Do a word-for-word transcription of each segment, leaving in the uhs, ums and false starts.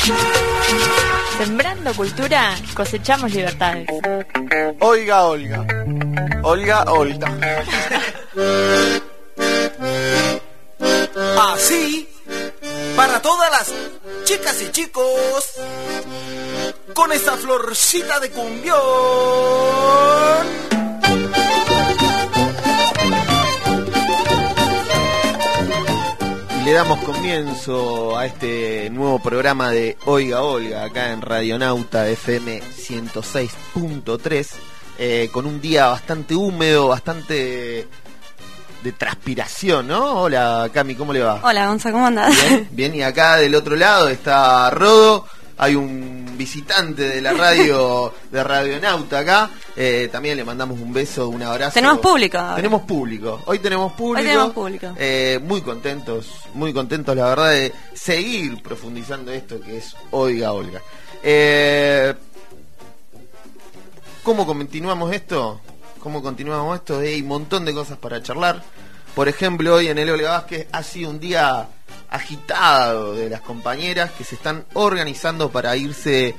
Sembrando cultura, cosechamos libertades. Oiga, Olga. Olga, Olga. Así, para todas las chicas y chicos, con esa florcita de cumbión. Le damos comienzo a este nuevo programa de Oiga Olga, acá en Radionauta F M ciento seis punto tres, eh, con un día bastante húmedo, bastante de transpiración, ¿no? Hola, Cami, ¿cómo le va? Hola, Gonza, ¿cómo andás? Bien, bien, y acá del otro lado está Rodo, hay un visitante de la radio, de Radionauta acá, eh, también le mandamos un beso, un abrazo. Tenemos público ahora. Tenemos público, hoy tenemos público. Hoy tenemos público. Eh, muy contentos, muy contentos la verdad de seguir profundizando esto que es Oiga Olga. Eh, ¿Cómo continuamos esto? ¿Cómo continuamos esto? Hay un montón de cosas para charlar. Por ejemplo, hoy en el Olga Vázquez ha sido un día agitado de las compañeras que se están organizando para irse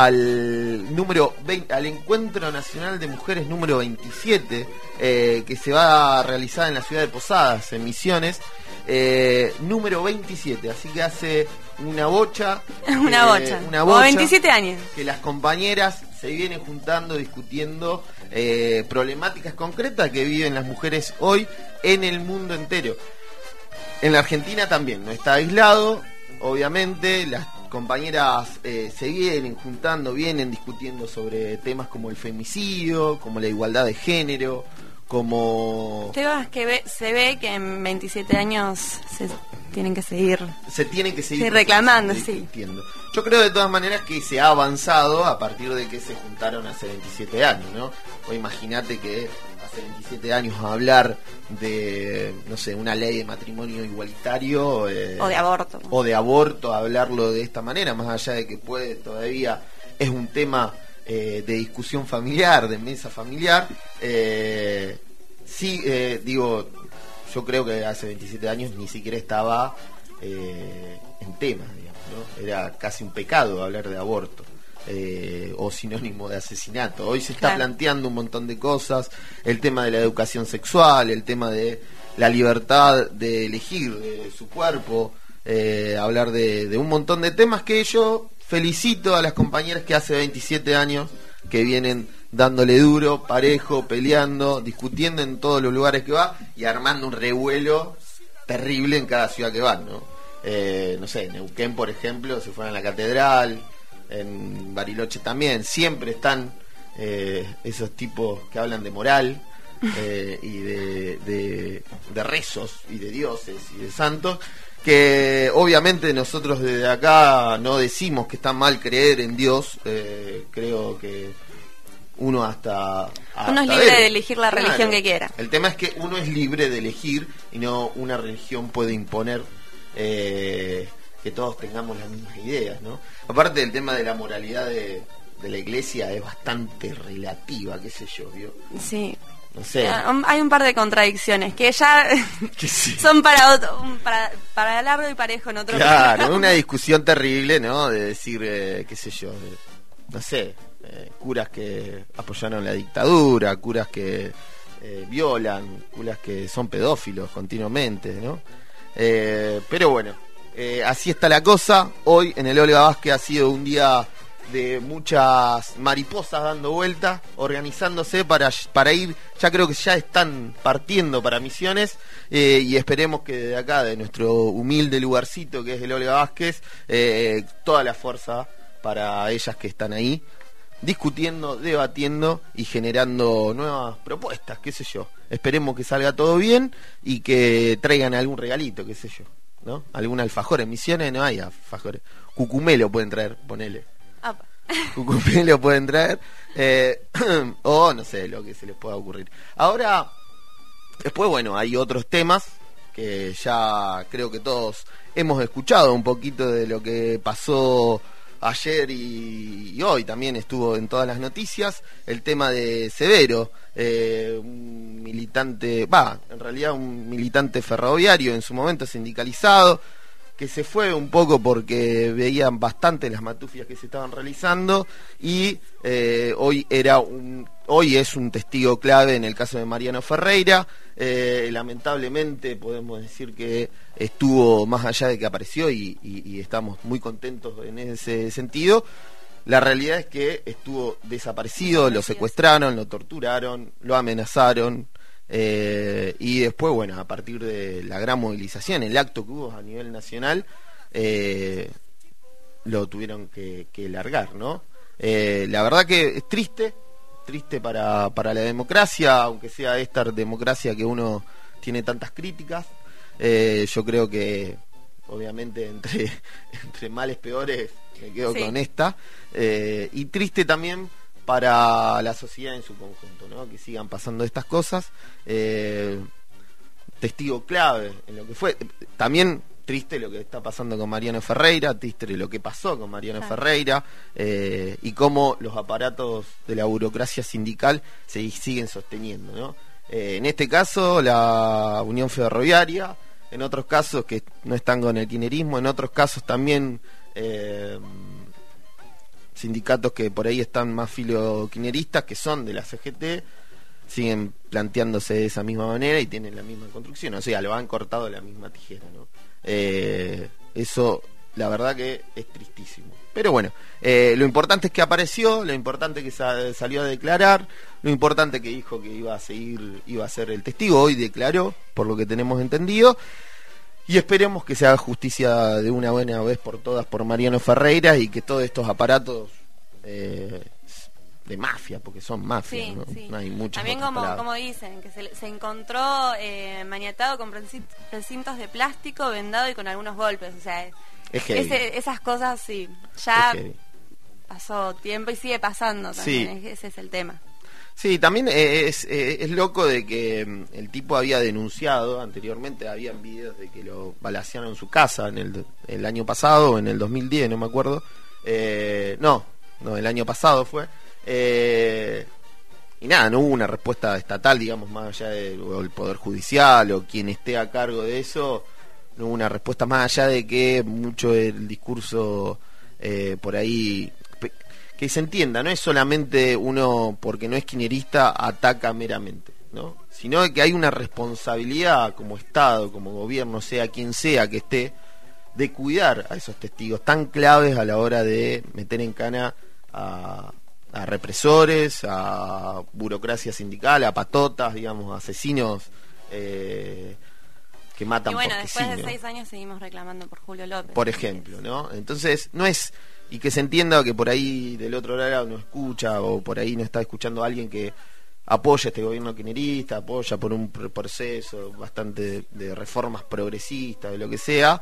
al número veinte, al Encuentro Nacional de Mujeres número veintisiete, eh, que se va a realizar en la ciudad de Posadas, en Misiones, eh, número veintisiete, así que hace una bocha, una eh, bocha, una bocha, o veintisiete años, que las compañeras se vienen juntando, discutiendo eh, problemáticas concretas que viven las mujeres hoy en el mundo entero. En la Argentina también, no está aislado, obviamente, las compañeras eh, se vienen juntando, vienen discutiendo sobre temas como el femicidio, como la igualdad de género, como... Temas que ve, se ve que en veintisiete años se tienen que seguir... Se tienen que seguir sí, reclamando, discutiendo. Sí. Yo creo de todas maneras que se ha avanzado a partir de que se juntaron hace veintisiete años, ¿no? O imagínate que hace veintisiete años hablar de, no sé, una ley de matrimonio igualitario eh, o de aborto o de aborto, hablarlo de esta manera, más allá de que puede todavía es un tema eh, de discusión familiar, de mesa familiar, eh, sí, eh, digo, yo creo que hace veintisiete años ni siquiera estaba eh, en tema, digamos, ¿no? Era casi un pecado hablar de aborto. Eh, o sinónimo de asesinato. Hoy se está claro. planteando un montón de cosas, el tema de la educación sexual, el tema de la libertad de elegir de su cuerpo, eh, hablar de, de un montón de temas que yo felicito a las compañeras que hace veintisiete años que vienen dándole duro, parejo, peleando, discutiendo en todos los lugares que va y armando un revuelo terrible en cada ciudad que van, ¿no? Eh, no sé, Neuquén, por ejemplo, se fueron a la catedral, en Bariloche también, siempre están eh, esos tipos que hablan de moral eh, y de, de, de rezos y de dioses y de santos, que obviamente nosotros desde acá no decimos que está mal creer en Dios, eh, creo que uno hasta... hasta uno es libre ver. de elegir la claro, religión que quiera. El tema es que uno es libre de elegir y no una religión puede imponer eh, que todos tengamos las mismas ideas, ¿no? Aparte del tema de la moralidad de, de la iglesia es bastante relativa, qué sé yo, ¿vio? Sí. No sé. Hay un par de contradicciones que ya que sí. son para otro, para, para largo y parejo en otro Claro, programa. una discusión terrible, ¿no? De decir, eh, qué sé yo, de, no sé, eh, curas que apoyaron la dictadura, curas que eh, violan, curas que son pedófilos continuamente, ¿no? Eh, pero bueno. Eh, así está la cosa. Hoy en el Olga Vázquez ha sido un día de muchas mariposas dando vueltas, organizándose para, para ir, ya creo que ya están partiendo para Misiones, eh, y esperemos que desde acá, de nuestro humilde lugarcito que es el Olga Vázquez, eh, toda la fuerza para ellas que están ahí, discutiendo, debatiendo y generando nuevas propuestas, qué sé yo. Esperemos que salga todo bien y que traigan algún regalito, qué sé yo, ¿no? Algún alfajor. En Misiones no hay alfajores. Cucumelo pueden traer, ponele. Apa. Cucumelo pueden traer. Eh, o no sé, lo que se les pueda ocurrir. Ahora, después, bueno, hay otros temas que ya creo que todos hemos escuchado un poquito de lo que pasó ayer y, y hoy también estuvo en todas las noticias, el tema de Severo, eh, un militante, va, en realidad un militante ferroviario en su momento sindicalizado, que que se fue un poco porque veían bastante las matufias que se estaban realizando y eh, hoy era un hoy es un testigo clave en el caso de Mariano Ferreira. Eh, lamentablemente podemos decir que estuvo más allá de que apareció y, y, y estamos muy contentos en ese sentido. La realidad es que estuvo desaparecido, lo secuestraron, lo torturaron, lo amenazaron. Eh, y después, bueno, a partir de la gran movilización, el acto que hubo a nivel nacional, eh, lo tuvieron que, que largar, ¿no? Eh, la verdad que es triste, triste para, para la democracia, aunque sea esta democracia que uno tiene tantas críticas. Eh, yo creo que, obviamente, entre, entre males peores, me quedo sí. con esta. Eh, y triste también para la sociedad en su conjunto, ¿no? Que sigan pasando estas cosas. Eh, testigo clave en lo que fue. También triste lo que está pasando con Mariano Ferreira, triste lo que pasó con Mariano claro. Ferreira, eh, y cómo los aparatos de la burocracia sindical se siguen sosteniendo, ¿no? Eh, en este caso, la Unión Ferroviaria, en otros casos que no están con el kirchnerismo, en otros casos también... Eh, sindicatos que por ahí están más filo-kirchneristas, que son de la C G T, siguen planteándose de esa misma manera y tienen la misma construcción, o sea, lo han cortado de la misma tijera, ¿no? Eh, eso, la verdad que es tristísimo. Pero bueno, eh, lo importante es que apareció, lo importante que sa- salió a declarar, lo importante que dijo que iba a seguir, iba a ser el testigo, hoy declaró, por lo que tenemos entendido. Y esperemos que se haga justicia de una buena vez por todas por Mariano Ferreira y que todos estos aparatos eh, de mafia, porque son mafias, Sí, ¿no? sí. No hay muchas También otras como, palabras. como dicen, que se, se encontró eh, maniatado con presin- precintos de plástico, vendado y con algunos golpes. O sea, Es heavy. ese, esas cosas sí, ya Es heavy. pasó tiempo y sigue pasando también, Sí. es- ese es el tema. Sí, también es, es, es loco de que mm, el tipo había denunciado anteriormente, habían videos de que lo balacearon en su casa en el, el año pasado, o en el dos mil diez, no me acuerdo. Eh, no, no, el año pasado fue. Eh, y nada, no hubo una respuesta estatal, digamos, más allá del Poder Judicial o quien esté a cargo de eso, no hubo una respuesta más allá de que mucho del discurso eh, por ahí... Que se entienda, no es solamente uno porque no es kirchnerista ataca meramente, ¿no? Sino que hay una responsabilidad como Estado, como gobierno, sea quien sea que esté, de cuidar a esos testigos tan claves a la hora de meter en cana a, a represores, a burocracia sindical, a patotas, digamos, asesinos eh, que matan Y bueno, porque después sí, de ¿no? seis años seguimos reclamando por Julio López. Por ejemplo, ¿no? Entonces, no es... Y que se entienda que por ahí del otro lado no escucha, o por ahí no está escuchando a alguien que apoya este gobierno kirchnerista, apoya por un pr- proceso bastante de, de reformas progresistas, de lo que sea,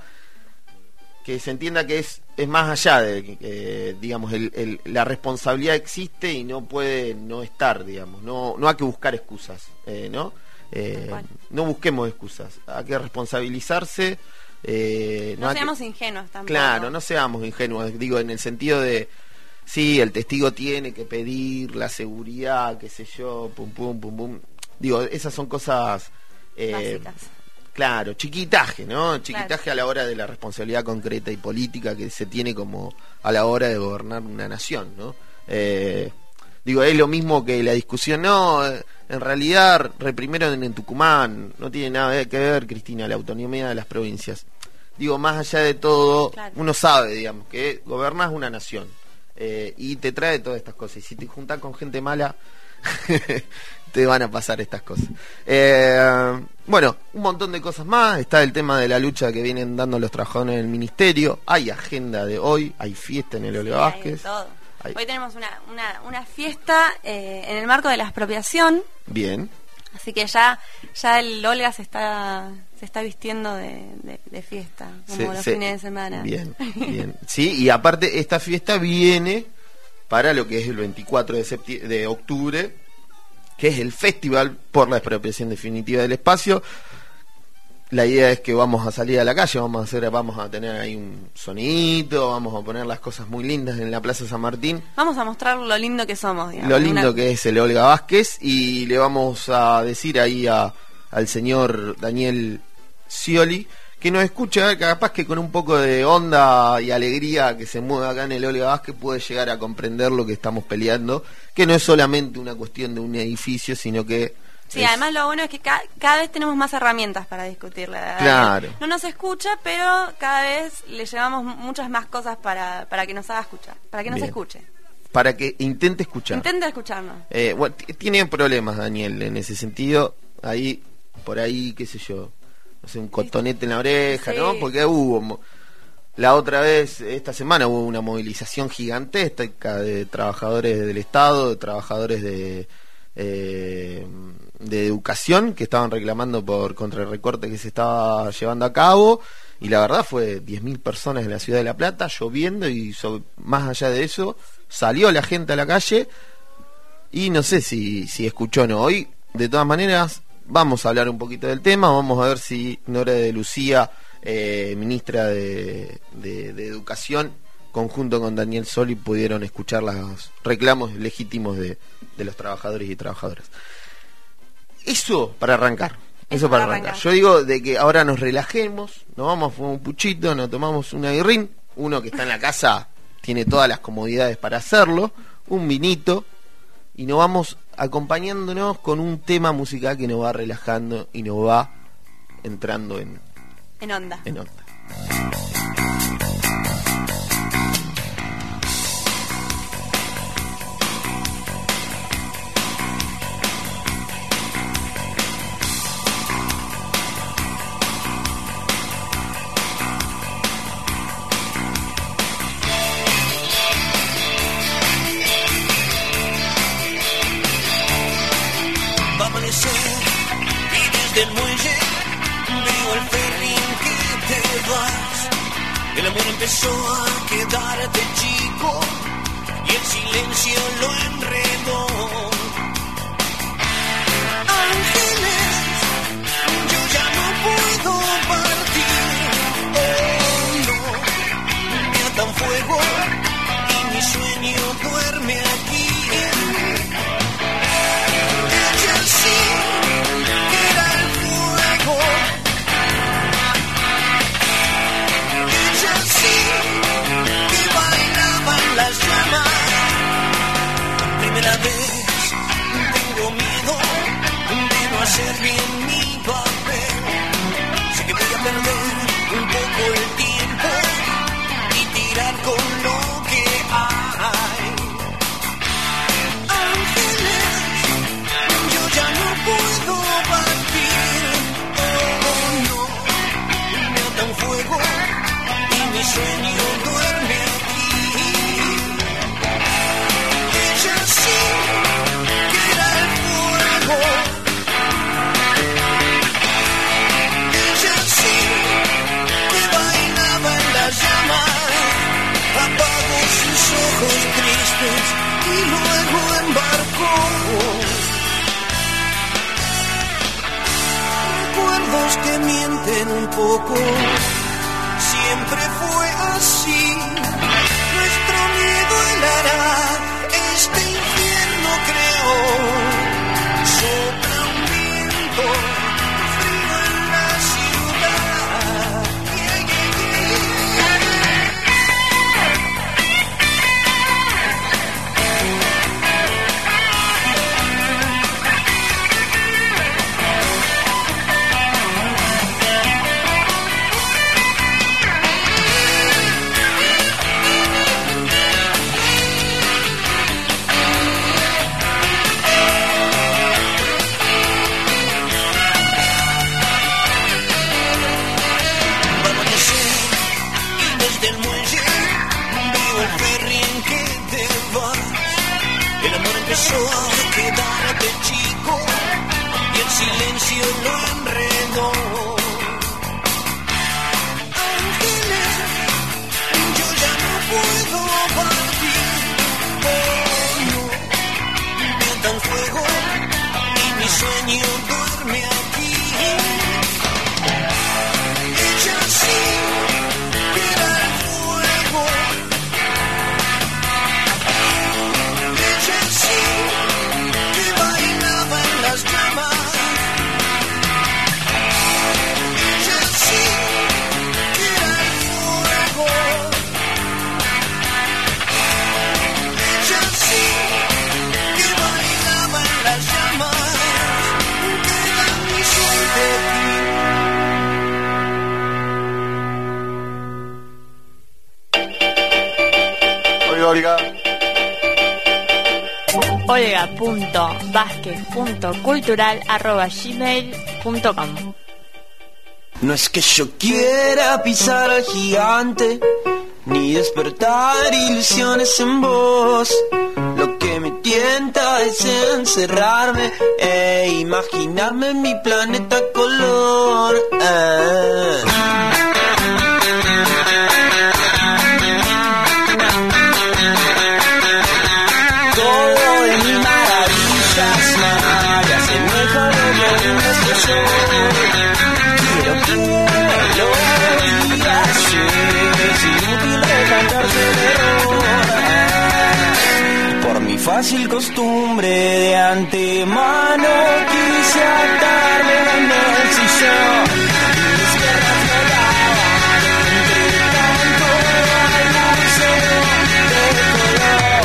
que se entienda que es, es más allá de que, eh, digamos, el, el, la responsabilidad existe y no puede no estar, digamos, no, no hay que buscar excusas, eh, ¿no? Eh, Tal cual. no busquemos excusas, hay que responsabilizarse. Eh, No hay que- seamos ingenuos tampoco. Claro, no seamos ingenuos, digo, en el sentido de, sí, el testigo tiene que pedir la seguridad, qué sé yo, pum, pum, pum, pum. Digo, esas son cosas, eh, Básicas. claro, chiquitaje, ¿no? Chiquitaje Claro. a la hora de la responsabilidad concreta y política que se tiene como a la hora de gobernar una nación, ¿no? Eh, digo, es lo mismo que la discusión, no, eh, en realidad reprimieron en Tucumán, no tiene nada que ver, Cristina, la autonomía de las provincias. Digo, más allá de todo, Claro. uno sabe, digamos, que gobernás una nación eh, y te trae todas estas cosas. Y si te juntás con gente mala, te van a pasar estas cosas. Eh, bueno, un montón de cosas más. Está el tema de la lucha que vienen dando los trabajadores en el ministerio. Hay agenda de hoy, hay fiesta en el Olga Sí, hay de Vázquez. todo. Hay- Hoy tenemos una, una, una fiesta eh, en el marco de la expropiación, Bien. así que ya ya el Olga se está se está vistiendo de, de, de fiesta, como Se- los se- fines de semana. Bien, bien. Sí, y aparte esta fiesta viene para lo que es el veinticuatro de, septi- de octubre, que es el Festival por la Expropiación Definitiva del Espacio. La idea es que vamos a salir a la calle, vamos a hacer, vamos a tener ahí un sonidito, vamos a poner las cosas muy lindas en la Plaza San Martín. Vamos a mostrar lo lindo que somos, digamos. Lo lindo Una- que es el Olga Vázquez, y le vamos a decir ahí a, al señor Daniel Scioli que nos escucha, capaz que con un poco de onda y alegría que se mueve acá en el Olga Vázquez puede llegar a comprender lo que estamos peleando, que no es solamente una cuestión de un edificio, sino que... Sí, es... además lo bueno es que ca cada vez tenemos más herramientas para discutirla. Claro. No nos escucha, pero cada vez le llevamos muchas más cosas para, para que nos haga escuchar, para que nos Bien. escuche. Para que intente escuchar. Intenta escucharnos. Eh, bueno, tiene problemas Daniel en ese sentido, ahí, por ahí, qué sé yo, no sé, un cotonete en la oreja, sí. ¿no? Porque hubo, la otra vez, esta semana hubo una movilización gigantesca de trabajadores del Estado, de trabajadores de, eh, de educación que estaban reclamando por contra el recorte que se estaba llevando a cabo, y la verdad fue diez mil personas en la ciudad de La Plata, lloviendo, y so, más allá de eso, salió la gente a la calle, y no sé si, si escuchó o no. Hoy, de todas maneras, vamos a hablar un poquito del tema, vamos a ver si Nora de Lucía, eh, ministra de, de, de Educación, conjunto con Daniel Soli, pudieron escuchar los reclamos legítimos de, de los trabajadores y trabajadoras. Eso para arrancar. Eso, Eso para arrancar. arrancar. Yo digo de que ahora nos relajemos, nos vamos a fumar un puchito, nos tomamos una guirrín, uno que está en la casa tiene todas las comodidades para hacerlo, un vinito, y nos vamos acompañándonos con un tema musical que nos va relajando y nos va entrando en, en onda. En onda. Y desde el muelle veo el ferry en que te vas. El amor empezó a quedarte chico y el silencio lo enredó. Ángeles, yo ya no puedo partir. Oh no, me atan fuego y mi sueño duerme aquí. Sí, era el fuego. Ella sí, que bailaba en las llamas. Primera vez tengo miedo de no hacer bien mi papel. Sé que voy a perder un poco el tiempo y tirar con lo que hay. Puedo partir, oh no, me atan fuego y mi sueño duerme aquí. Ella sí que era el fuego, ella sí que bailaba en las llamas, apagó sus ojos tristes y luego embarcó. Recuerdos que mienten un poco, siempre fue así. Nuestro miedo helará este infierno, creo. Sopla un viento frío en la ciudad. Yeah, yeah, empezó a quedarte chico y el silencio lo enredó. Ángeles, yo ya no puedo partir. Oh no, me atan fuego y mi sueño duerme aquí. Ella sí que era el fuego. Que bailaba en las llamas. Olga. olga punto vázquez punto cultural arroba gmail punto com. No es que yo quiera pisar al gigante, ni despertar ilusiones en vos. Lo que me tienta es encerrarme e imaginarme en mi planeta color. Ah. Todo de mí maravillas, me asemeja a lo que no soy. Quiero que lo digas, es inútil recantarse de error. Por mi fácil costumbre de antemano quise atarme en el sillón. Mis piernas volaban entre tanto albaceo de color.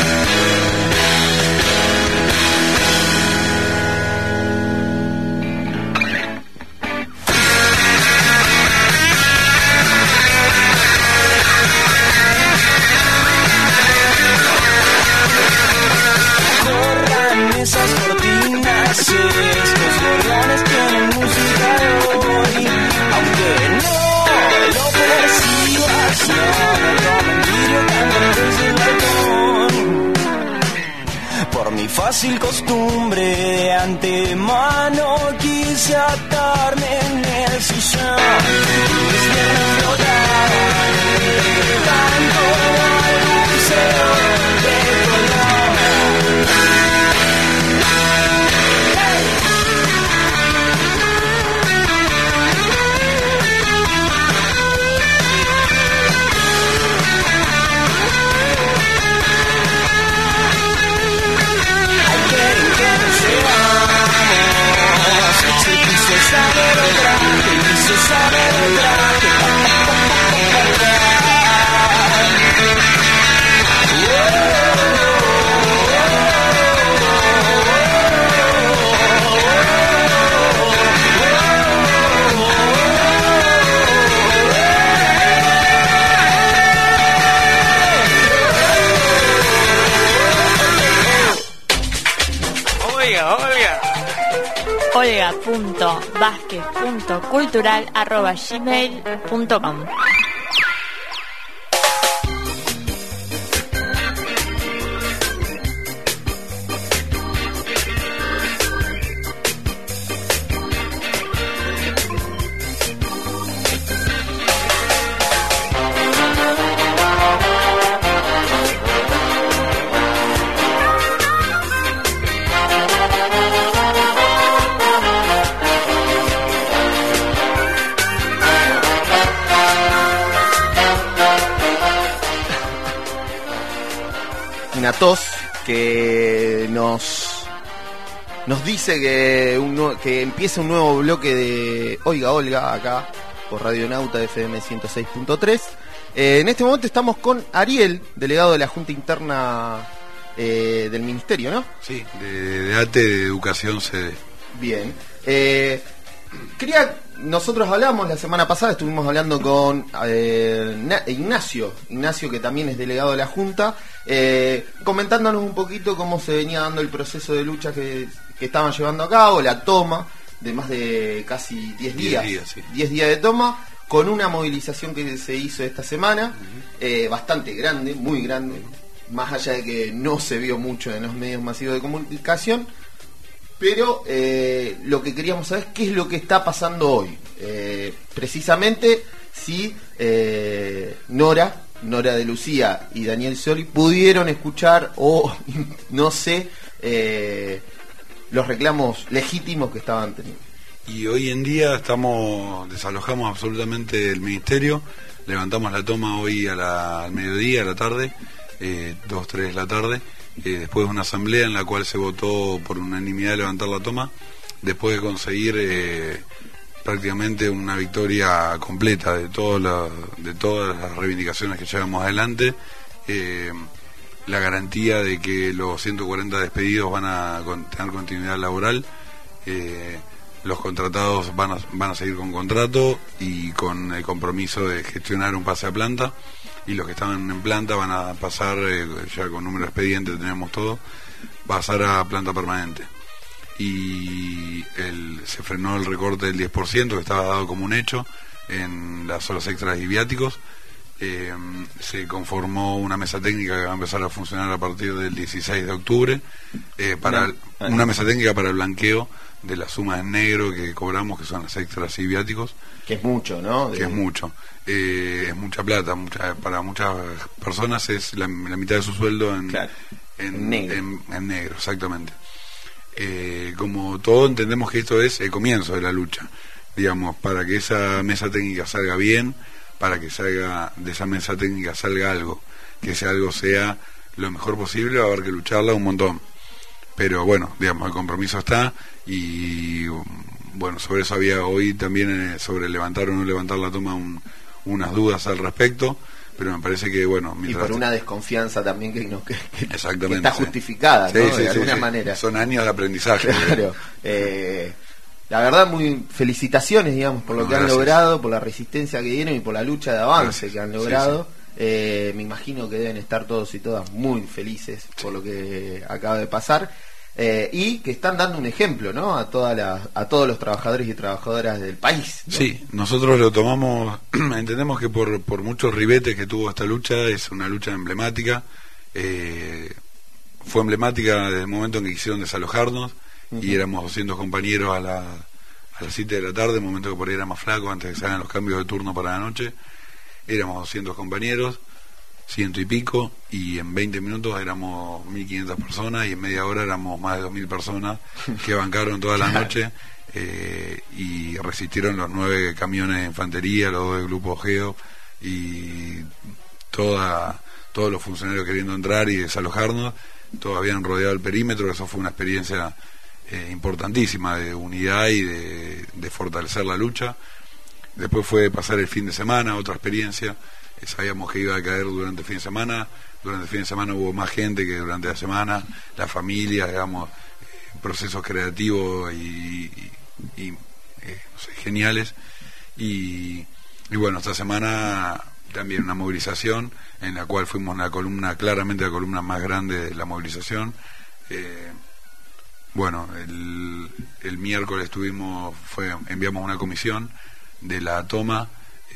Esas cortinas, estos gorriones tienen música de hoy, aunque no lo percibas, no me miro tan desde el balcón. Por mi fácil costumbre de antemano quise atarme en el sillón. Mis piernas flotaban entre tanto balbuceo de color. Saber otra, quiso saber otra. Olga, Olga. olga punto vázquez punto cultural arroba gmail punto com. Una tos que nos nos dice que un nue- que empieza un nuevo bloque de Oiga Olga acá por Radio Nauta F M ciento seis punto tres. Eh, en este momento estamos con Ariel, delegado de la Junta Interna eh, del Ministerio, ¿no? Sí, de, de A T E de Educación Sede. Bien. Eh, quería, nosotros hablamos la semana pasada, estuvimos hablando con eh, Na- Ignacio, Ignacio que también es delegado de la Junta, eh, comentándonos un poquito cómo se venía dando el proceso de lucha que, que estaban llevando a cabo, la toma de más de casi diez días, días, sí. diez días de toma, con una movilización que se hizo esta semana, uh-huh. eh, bastante grande, muy grande, más allá de que no se vio mucho en los medios masivos de comunicación. Pero eh, lo que queríamos saber es qué es lo que está pasando hoy. Eh, precisamente si eh, Nora, Nora de Lucía y Daniel Scioli pudieron escuchar o no sé eh, los reclamos legítimos que estaban teniendo. Y hoy en día estamos desalojamos absolutamente el ministerio, levantamos la toma hoy a la, al mediodía, a la tarde, eh, dos, tres de la tarde. Eh, después de una asamblea en la cual se votó por unanimidad levantar la toma, después de conseguir eh, prácticamente una victoria completa de, todo la, de todas las reivindicaciones que llevamos adelante, eh, la garantía de que los ciento cuarenta despedidos van a con, tener continuidad laboral, eh, los contratados van a, van a seguir con contrato y con el compromiso de gestionar un pase a planta. y los que estaban en planta van a pasar, eh, ya con número de expediente tenemos todo, pasar a planta permanente. Y el, se frenó el recorte del diez por ciento que estaba dado como un hecho en las horas extras y viáticos. Eh, se conformó una mesa técnica que va a empezar a funcionar a partir del dieciséis de octubre, eh, para el, una mesa técnica para el blanqueo de las sumas en negro que cobramos, que son las extras y viáticos. Que es mucho, ¿no? Que es mucho. Eh, es mucha plata, mucha, para muchas personas es la, la mitad de su sueldo en, claro. en, en, negro. En, en negro, exactamente. Eh, como todo entendemos que esto es el comienzo de la lucha, digamos, para que esa mesa técnica salga bien, para que salga de esa mesa técnica salga algo, que ese algo sea lo mejor posible, va a haber que lucharla un montón, pero bueno, digamos, el compromiso está. Y bueno, sobre eso había hoy también, eh, sobre levantar o no levantar la toma, un, unas dudas al respecto, pero me parece que bueno, y por una desconfianza también que, no, que, que, exactamente, que está justificada, sí, ¿no? sí, de sí, alguna sí. manera son años de aprendizaje. Claro. eh, la verdad, muy felicitaciones, digamos, por lo no, que gracias. han logrado, por la resistencia que dieron y por la lucha de avance Gracias. que han logrado. Sí, sí. Eh, me imagino que deben estar todos y todas muy felices sí. por lo que acaba de pasar. Eh, y que están dando un ejemplo, ¿no? A toda la, a todos los trabajadores y trabajadoras del país, ¿no? Sí, nosotros lo tomamos, entendemos que por, por muchos ribetes que tuvo esta lucha, es una lucha emblemática. Eh, fue emblemática desde el momento en que quisieron desalojarnos, uh-huh. y éramos doscientos compañeros a, la, a las siete de la tarde, el momento que por ahí era más flaco, antes de que se hagan los cambios de turno para la noche. Éramos doscientos compañeros, ciento y pico, y en veinte minutos éramos mil quinientas personas, y en media hora éramos más de dos mil personas que bancaron toda la noche, eh, y resistieron los nueve camiones de infantería, los dos del grupo Geo, y toda, todos los funcionarios queriendo entrar y desalojarnos. Todos habían rodeado el perímetro. Eso fue una experiencia eh, importantísima de unidad y de, de fortalecer la lucha. Después fue pasar el fin de semana, otra experiencia. Sabíamos que iba a caer durante el fin de semana. Durante el fin de semana hubo más gente que durante la semana. La familia, digamos, eh, procesos creativos y, y, y eh, no sé, geniales. Y, y bueno, esta semana también una movilización en la cual fuimos la columna, claramente la columna más grande de la movilización. Eh, bueno, el, el miércoles tuvimos, fue, enviamos una comisión de la toma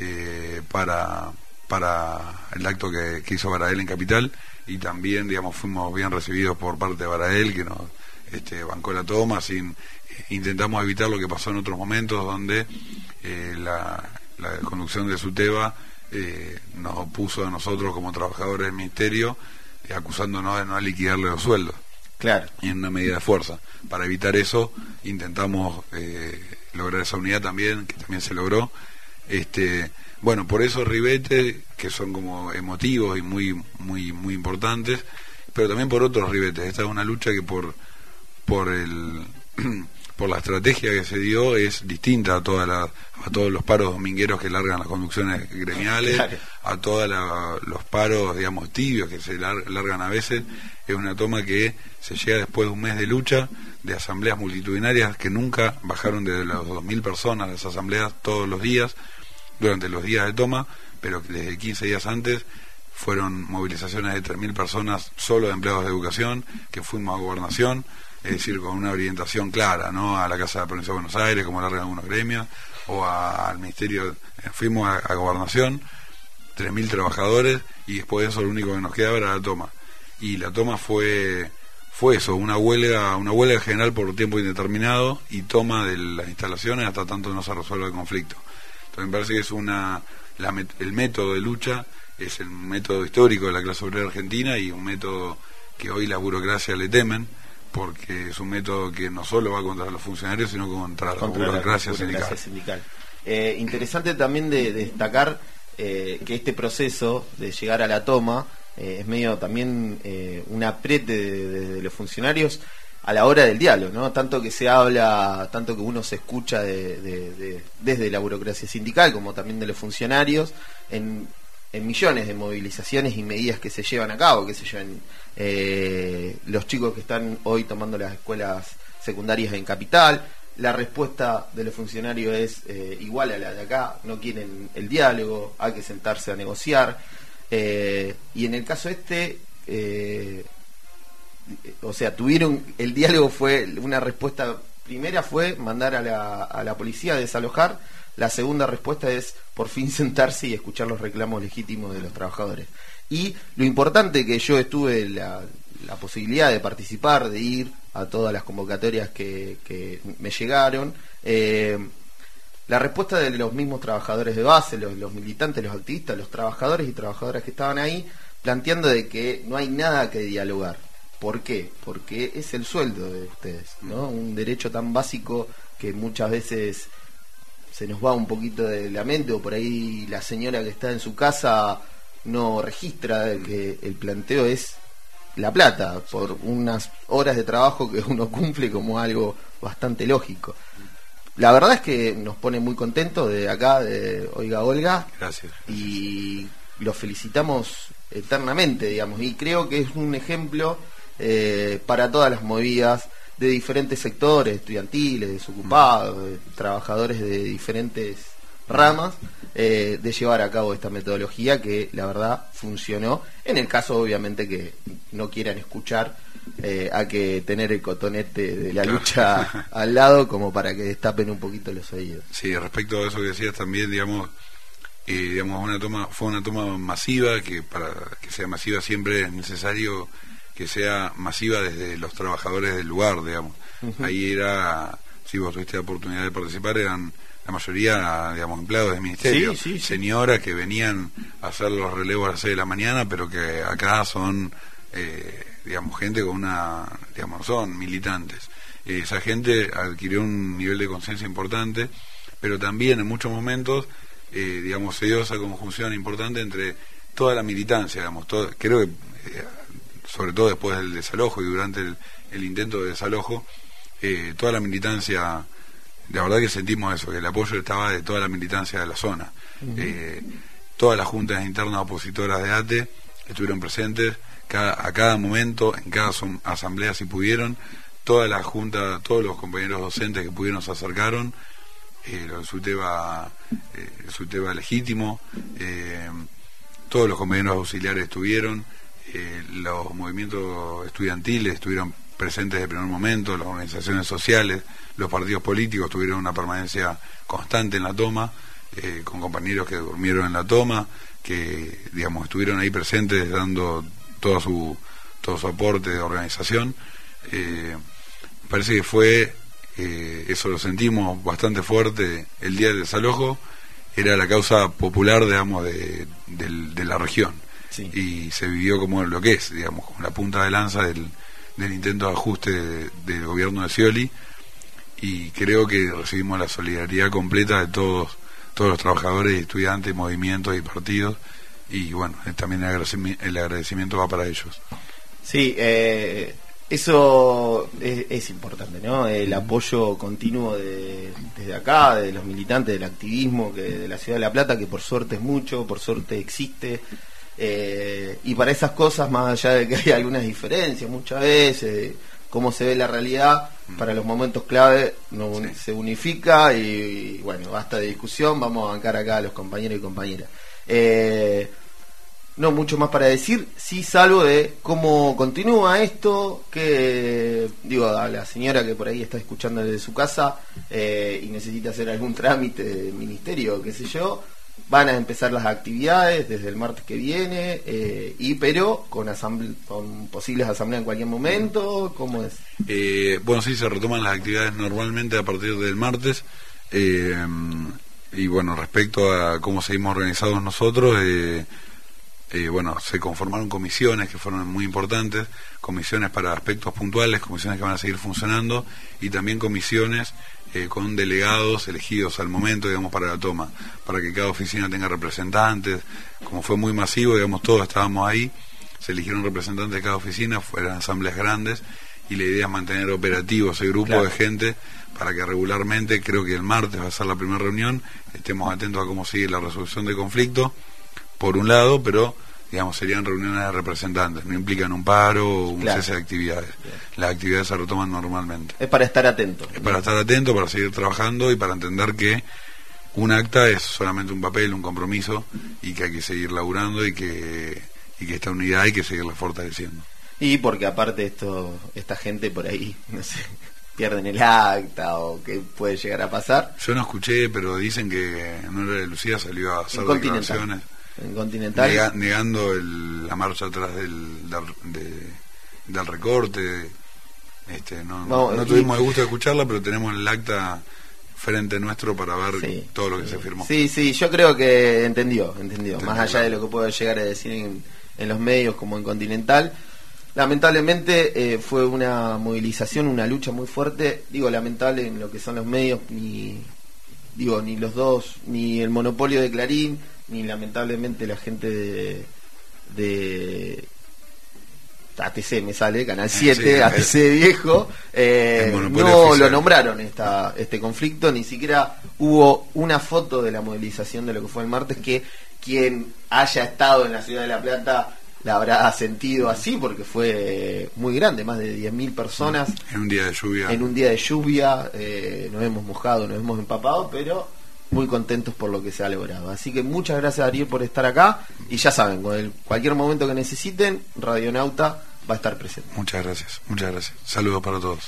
eh, para para el acto que, que hizo Barael en Capital, y también, digamos, fuimos bien recibidos por parte de Barael, que nos este, bancó la toma. Sin, eh, intentamos evitar lo que pasó en otros momentos, donde eh, la, la conducción de SUTEBA eh, nos puso a nosotros como trabajadores del Ministerio, eh, acusándonos de no liquidarle los sueldos. Claro. Y en una medida de fuerza. Para evitar eso, intentamos eh, lograr esa unidad también, que también se logró. Este... Bueno, por esos ribetes que son como emotivos y muy muy muy importantes, pero también por otros ribetes. Esta es una lucha que por por el por la estrategia que se dio es distinta a toda la, a todos los paros domingueros que largan las conducciones gremiales, claro. a todos los paros, digamos, tibios que se largan a veces. Es una toma que se llega después de un mes de lucha, de asambleas multitudinarias que nunca bajaron de las dos mil personas las asambleas todos los días, durante los días de toma, pero que desde quince días antes fueron movilizaciones de tres mil personas solo de empleados de educación, que fuimos a Gobernación, es decir, con una orientación clara, ¿no? A la Casa de la Provincia de Buenos Aires, como largan algunos gremios, o a, al Ministerio, eh, fuimos a, a Gobernación, tres mil trabajadores, y después de eso lo único que nos quedaba era la toma. Y la toma fue fue eso, una huelga, una huelga general por tiempo indeterminado y toma de las instalaciones hasta tanto no se resuelva el conflicto. Entonces me parece que es una la, el método de lucha es el método histórico de la clase obrera argentina, y un método que hoy las burocracias le temen, porque es un método que no solo va contra los funcionarios, sino contra, contra la burocracia, la burocracia sindical. sindical. Eh, interesante también de, de destacar eh, que este proceso de llegar a la toma eh, es medio también eh, un aprete de, de, de los funcionarios a la hora del diálogo, ¿no? Tanto que se habla, tanto que uno se escucha de, de, de, desde la burocracia sindical como también de los funcionarios en, en millones de movilizaciones y medidas que se llevan a cabo, que se llevan eh, los chicos que están hoy tomando las escuelas secundarias en Capital. La respuesta de los funcionarios es eh, igual a la de acá, no quieren el diálogo, hay que sentarse a negociar. Eh, y en el caso este, eh, o sea, tuvieron, el diálogo fue, una respuesta primera fue mandar a la, a la policía a desalojar, la segunda respuesta es por fin sentarse y escuchar los reclamos legítimos de los trabajadores. Y lo importante que yo estuve la, la posibilidad de participar, de ir a todas las convocatorias que, que me llegaron, eh, la respuesta de los mismos trabajadores de base, los, los militantes, los activistas, los trabajadores y trabajadoras que estaban ahí, planteando de que no hay nada que dialogar. ¿Por qué? Porque es el sueldo de ustedes, ¿no? Un derecho tan básico que muchas veces se nos va un poquito de la mente, o por ahí la señora que está en su casa no registra que el planteo es la plata por unas horas de trabajo que uno cumple como algo bastante lógico. La verdad es que nos pone muy contentos de acá, de Oiga Olga. Gracias. Y los felicitamos eternamente, digamos, y creo que es un ejemplo eh, para todas las movidas de diferentes sectores, estudiantiles, desocupados, de trabajadores de diferentes ramas, eh, de llevar a cabo esta metodología que la verdad funcionó, en el caso obviamente que no quieran escuchar eh, a que tener el cotonete de la lucha al lado como para que destapen un poquito los oídos. Sí, respecto a eso que decías también, digamos, eh, digamos una toma fue una toma masiva, que para que sea masiva siempre es necesario que sea masiva desde los trabajadores del lugar, digamos. Uh-huh. Ahí era, si vos tuviste la oportunidad de participar, eran la mayoría, digamos, empleados del ministerio, sí, sí, sí. señoras que venían a hacer los relevos a las seis de la mañana, pero que acá son, eh, digamos, gente con una, digamos, son militantes. Eh, esa gente adquirió un nivel de conciencia importante, pero también en muchos momentos, eh, digamos, se dio esa conjunción importante entre toda la militancia, digamos, todo, creo que, eh, sobre todo después del desalojo y durante el, el intento de desalojo, eh, toda la militancia, la verdad que sentimos eso, que el apoyo estaba de toda la militancia de la zona. Uh-huh. eh, todas las juntas internas opositoras de A T E estuvieron presentes cada, a cada momento, en cada som, asamblea si pudieron, todas las juntas, todos los compañeros docentes que pudieron se acercaron, eh, el SUTEBA, eh, el SUTEBA legítimo, eh, todos los compañeros auxiliares estuvieron, eh, los movimientos estudiantiles estuvieron presentes desde el primer momento, las organizaciones sociales, los partidos políticos tuvieron una permanencia constante en la toma, eh, con compañeros que durmieron en la toma, que, digamos, estuvieron ahí presentes dando todo su todo su aporte de organización. Eh, parece que fue, eh, eso lo sentimos bastante fuerte el día del desalojo, era la causa popular, digamos, de, de, de la región. Sí. Y se vivió como lo que es, digamos, como la punta de lanza del, del intento de ajuste de, del gobierno de Scioli, y creo que recibimos la solidaridad completa de todos todos los trabajadores, estudiantes, movimientos y partidos, y bueno, también el agradecimiento, el agradecimiento va para ellos. Sí, eh, eso es, es importante, ¿no? El apoyo continuo de, desde acá, de los militantes, del activismo que de la Ciudad de La Plata, que por suerte es mucho, por suerte existe. Eh, y para esas cosas, más allá de que hay algunas diferencias muchas veces, cómo se ve la realidad, para los momentos clave no, sí. se unifica y, y bueno, basta de discusión, vamos a bancar acá a los compañeros y compañeras. Eh, no mucho más para decir, sí, salvo de cómo continúa esto, que digo, a la señora que por ahí está escuchando desde su casa eh, y necesita hacer algún trámite de ministerio, qué sé yo, van a empezar las actividades desde el martes que viene, eh, y pero con, asamble- con posibles asambleas en cualquier momento, ¿cómo es? Eh, bueno, sí, se retoman las actividades normalmente a partir del martes, eh, y bueno, respecto a cómo seguimos organizados nosotros, eh, eh, bueno, se conformaron comisiones que fueron muy importantes, comisiones para aspectos puntuales, comisiones que van a seguir funcionando, y también comisiones Eh, con delegados elegidos al momento, digamos, para la toma, para que cada oficina tenga representantes. Como fue muy masivo, digamos, todos estábamos ahí, se eligieron representantes de cada oficina, fueron asambleas grandes, y la idea es mantener operativo ese grupo claro. de gente, para que regularmente, creo que el martes va a ser la primera reunión, estemos atentos a cómo sigue la resolución de conflicto, por un lado, pero digamos, serían reuniones de representantes, no implican un paro o un claro. cese de actividades. Las actividades se retoman normalmente. Es para estar atento. Es para estar atento, para seguir trabajando y para entender que un acta es solamente un papel, un compromiso, y que hay que seguir laburando y que, y que esta unidad hay que seguirla fortaleciendo. Y porque aparte esto, esta gente por ahí, no sé, pierden el acta o qué puede llegar a pasar. Yo no escuché, pero dicen que Nora de Lucía salió a hacer En Continental. declaraciones En Continental. nega- negando el, la marcha atrás del, del, de- del recorte. Este, no, No, no y- tuvimos el gusto de escucharla, pero tenemos el acta frente nuestro para ver Sí. todo lo que se firmó. Sí, sí, yo creo que entendió, entendió. Entendió, Más allá claro. de lo que puedo llegar a decir en, en los medios como en Continental. Lamentablemente eh, fue una movilización, una lucha muy fuerte. Digo, lamentable en lo que son los medios, ni digo ni los dos, ni el monopolio de Clarín, ni lamentablemente la gente de, de A T C me sale, Canal siete, Sí, A T C viejo, eh, el monopolio no oficial. lo nombraron esta, este conflicto, ni siquiera hubo una foto de la movilización de lo que fue el martes, que quien haya estado en la ciudad de La Plata la habrá sentido así, porque fue muy grande, más de diez mil personas En un día de lluvia. en un día de lluvia, eh, nos hemos mojado, nos hemos empapado, pero muy contentos por lo que se ha logrado. Así que muchas gracias, Ariel, por estar acá, y ya saben, con el, cualquier momento que necesiten, Radionauta va a estar presente. Muchas gracias, muchas gracias. Saludos para todos.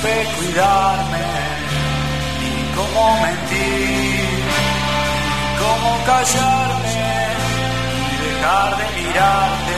supe cuidarme, ni cómo mentir, ni cómo callarme, ni dejar de mirarte.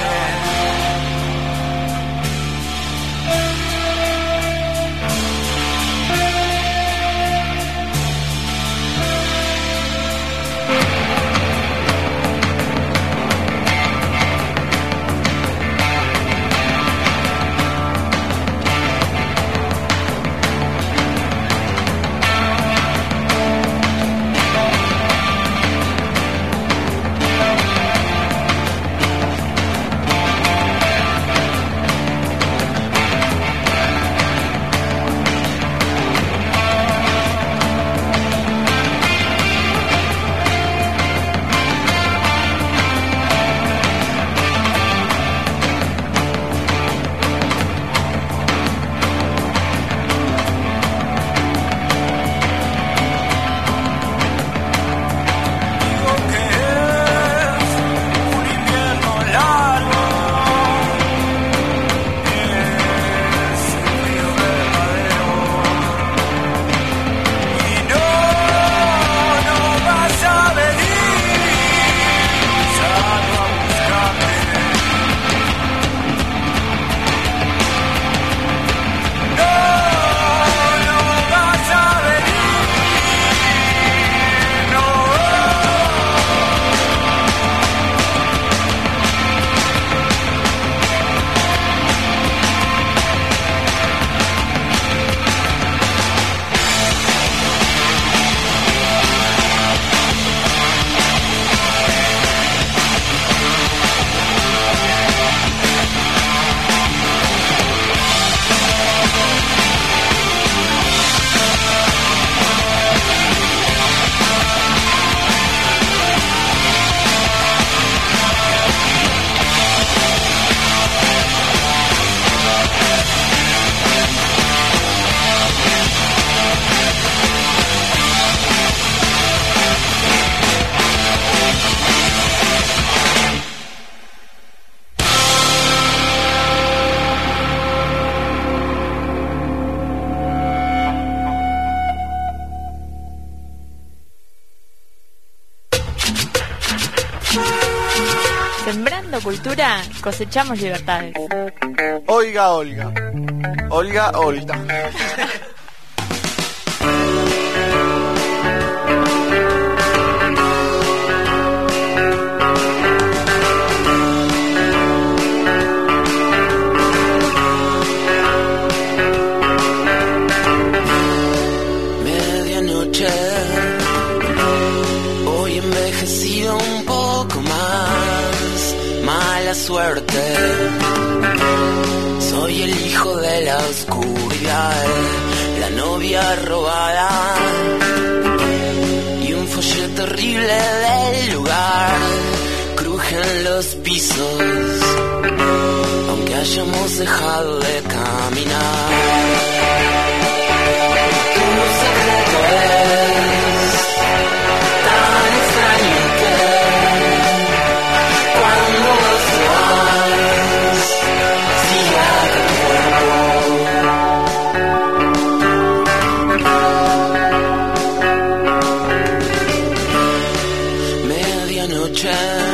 Sembrando cultura, cosechamos libertades. Oiga, Olga. Olga, Olga. Medianoche, hoy envejecido un poco más, mala suerte. Soy el hijo de la oscuridad, la novia robada y un folleto terrible del lugar. Crujen los pisos, aunque hayamos dejado de caminar. Tu secreto es tan extraño que cuando vos te vas, sigue acá tu cuerpo. Medianoche,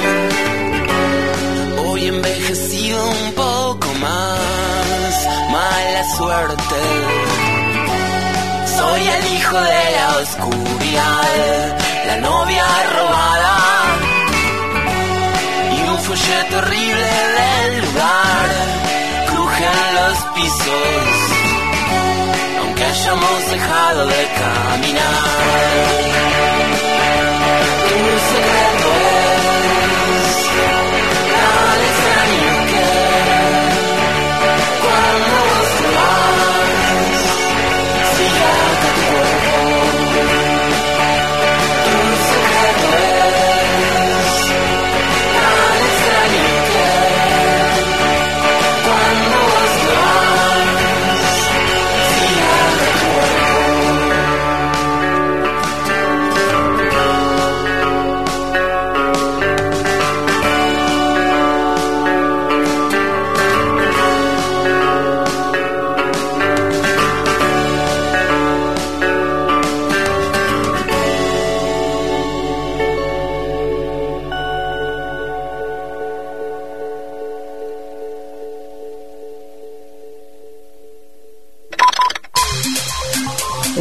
hoy envejecido un poco más, mala suerte. Soy el hijo de la oscuridad, la novia robada y un folleto horrible del lugar. Crujen los pisos, aunque hayamos dejado de caminar. Tu secreto es tan extraño que cuando vos te vas, sigue acá tu cuerpo. Tu secreto es tan extraño que cuando vos te vas, sigue acá tu cuerpo.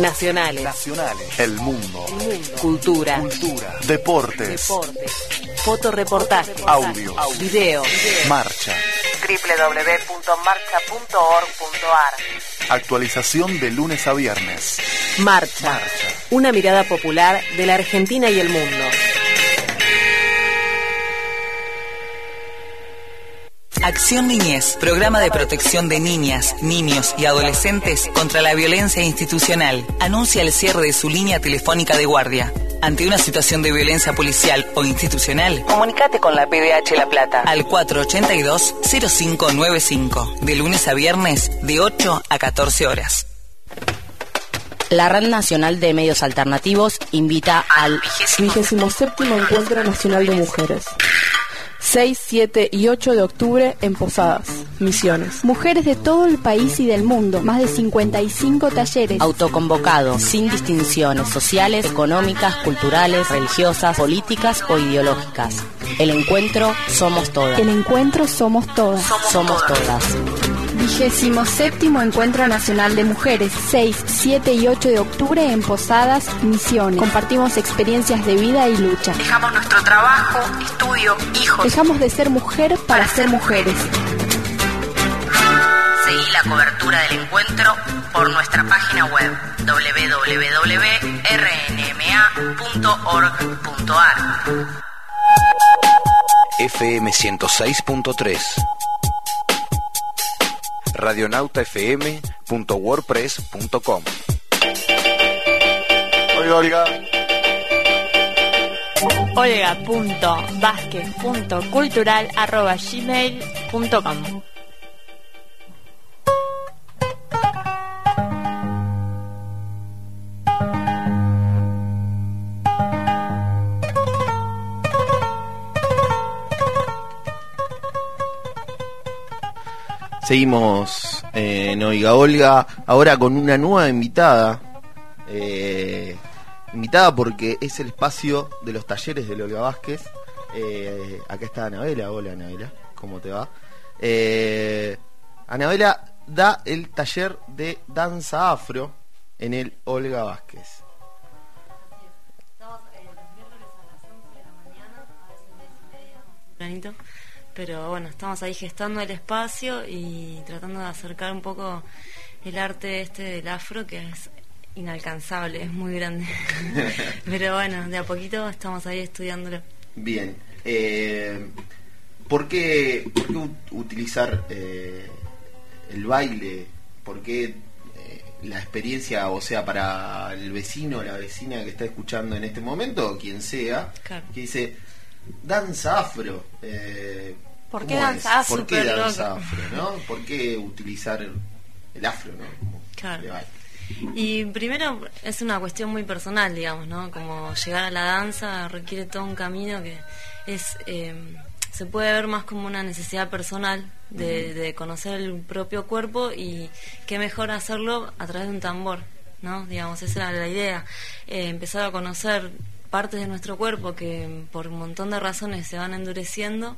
Nacionales. Nacionales. El mundo. El mundo. Cultura. Cultura. Deportes. Deportes. Fotoreportaje. Audio. Video. Marcha. doble u doble u doble u punto marcha punto org punto a r. Actualización de lunes a viernes. Marcha. Marcha. Una mirada popular de la Argentina y el mundo. Acción Niñez, programa de protección de niñas, niños y adolescentes contra la violencia institucional. Anuncia el cierre de su línea telefónica de guardia. Ante una situación de violencia policial o institucional, comunícate con la P D H La Plata al cuatro ocho dos cero cinco nueve cinco, de lunes a viernes de ocho a catorce horas. La Red Nacional de Medios Alternativos invita al vigésimo séptimo Encuentro Nacional de Mujeres. seis, siete y ocho de octubre en Posadas, Misiones. Mujeres de todo el país y del mundo, más de cincuenta y cinco talleres. Autoconvocados, sin distinciones sociales, económicas, culturales, religiosas, políticas o ideológicas. El encuentro somos todas. El encuentro somos todas. Somos, somos todas. Vigésimo séptimo Encuentro Nacional de Mujeres, seis, siete y ocho de octubre en Posadas, Misiones. Compartimos experiencias de vida y lucha. Dejamos nuestro trabajo, estudio, hijos. Dejamos de ser mujer para, para ser mujeres. Seguí la cobertura del encuentro por nuestra página web doble u doble u doble u punto r n m a punto org punto a r. F M ciento seis punto tres radionauta f m punto wordpress punto com. Olga, Olga. Olga punto vázquez punto cultural arroba gmail punto com. Seguimos eh, en Oiga Olga, ahora con una nueva invitada. Eh, invitada porque es el espacio de los talleres de Olga Vázquez. Eh, acá está Anabela. Hola Anabela, ¿cómo te va? Eh, Anabela da el taller de danza afro en el Olga Vázquez. Estamos eh, los miércoles a las once de la mañana, a veces diez y media, planito. Pero bueno, estamos ahí gestando el espacio y tratando de acercar un poco el arte este del afro, que es inalcanzable, es muy grande. Pero bueno, de a poquito estamos ahí estudiándolo. Bien. Eh, ¿por, qué, ¿Por qué utilizar eh, el baile? ¿Por qué eh, la experiencia, o sea, para el vecino o la vecina que está escuchando en este momento, o quien sea, claro, que dice danza afro? Eh, ¿Por qué danza afro? ¿Por qué danza afro, no? ¿Por qué utilizar el, el afro, no? Como claro. de baile. Y primero es una cuestión muy personal, digamos, ¿no? Como llegar a la danza requiere todo un camino que es eh, se puede ver más como una necesidad personal de, uh-huh. de conocer el propio cuerpo, y qué mejor hacerlo a través de un tambor, ¿no? Digamos, esa era la idea, eh, empezar a conocer partes de nuestro cuerpo que por un montón de razones se van endureciendo.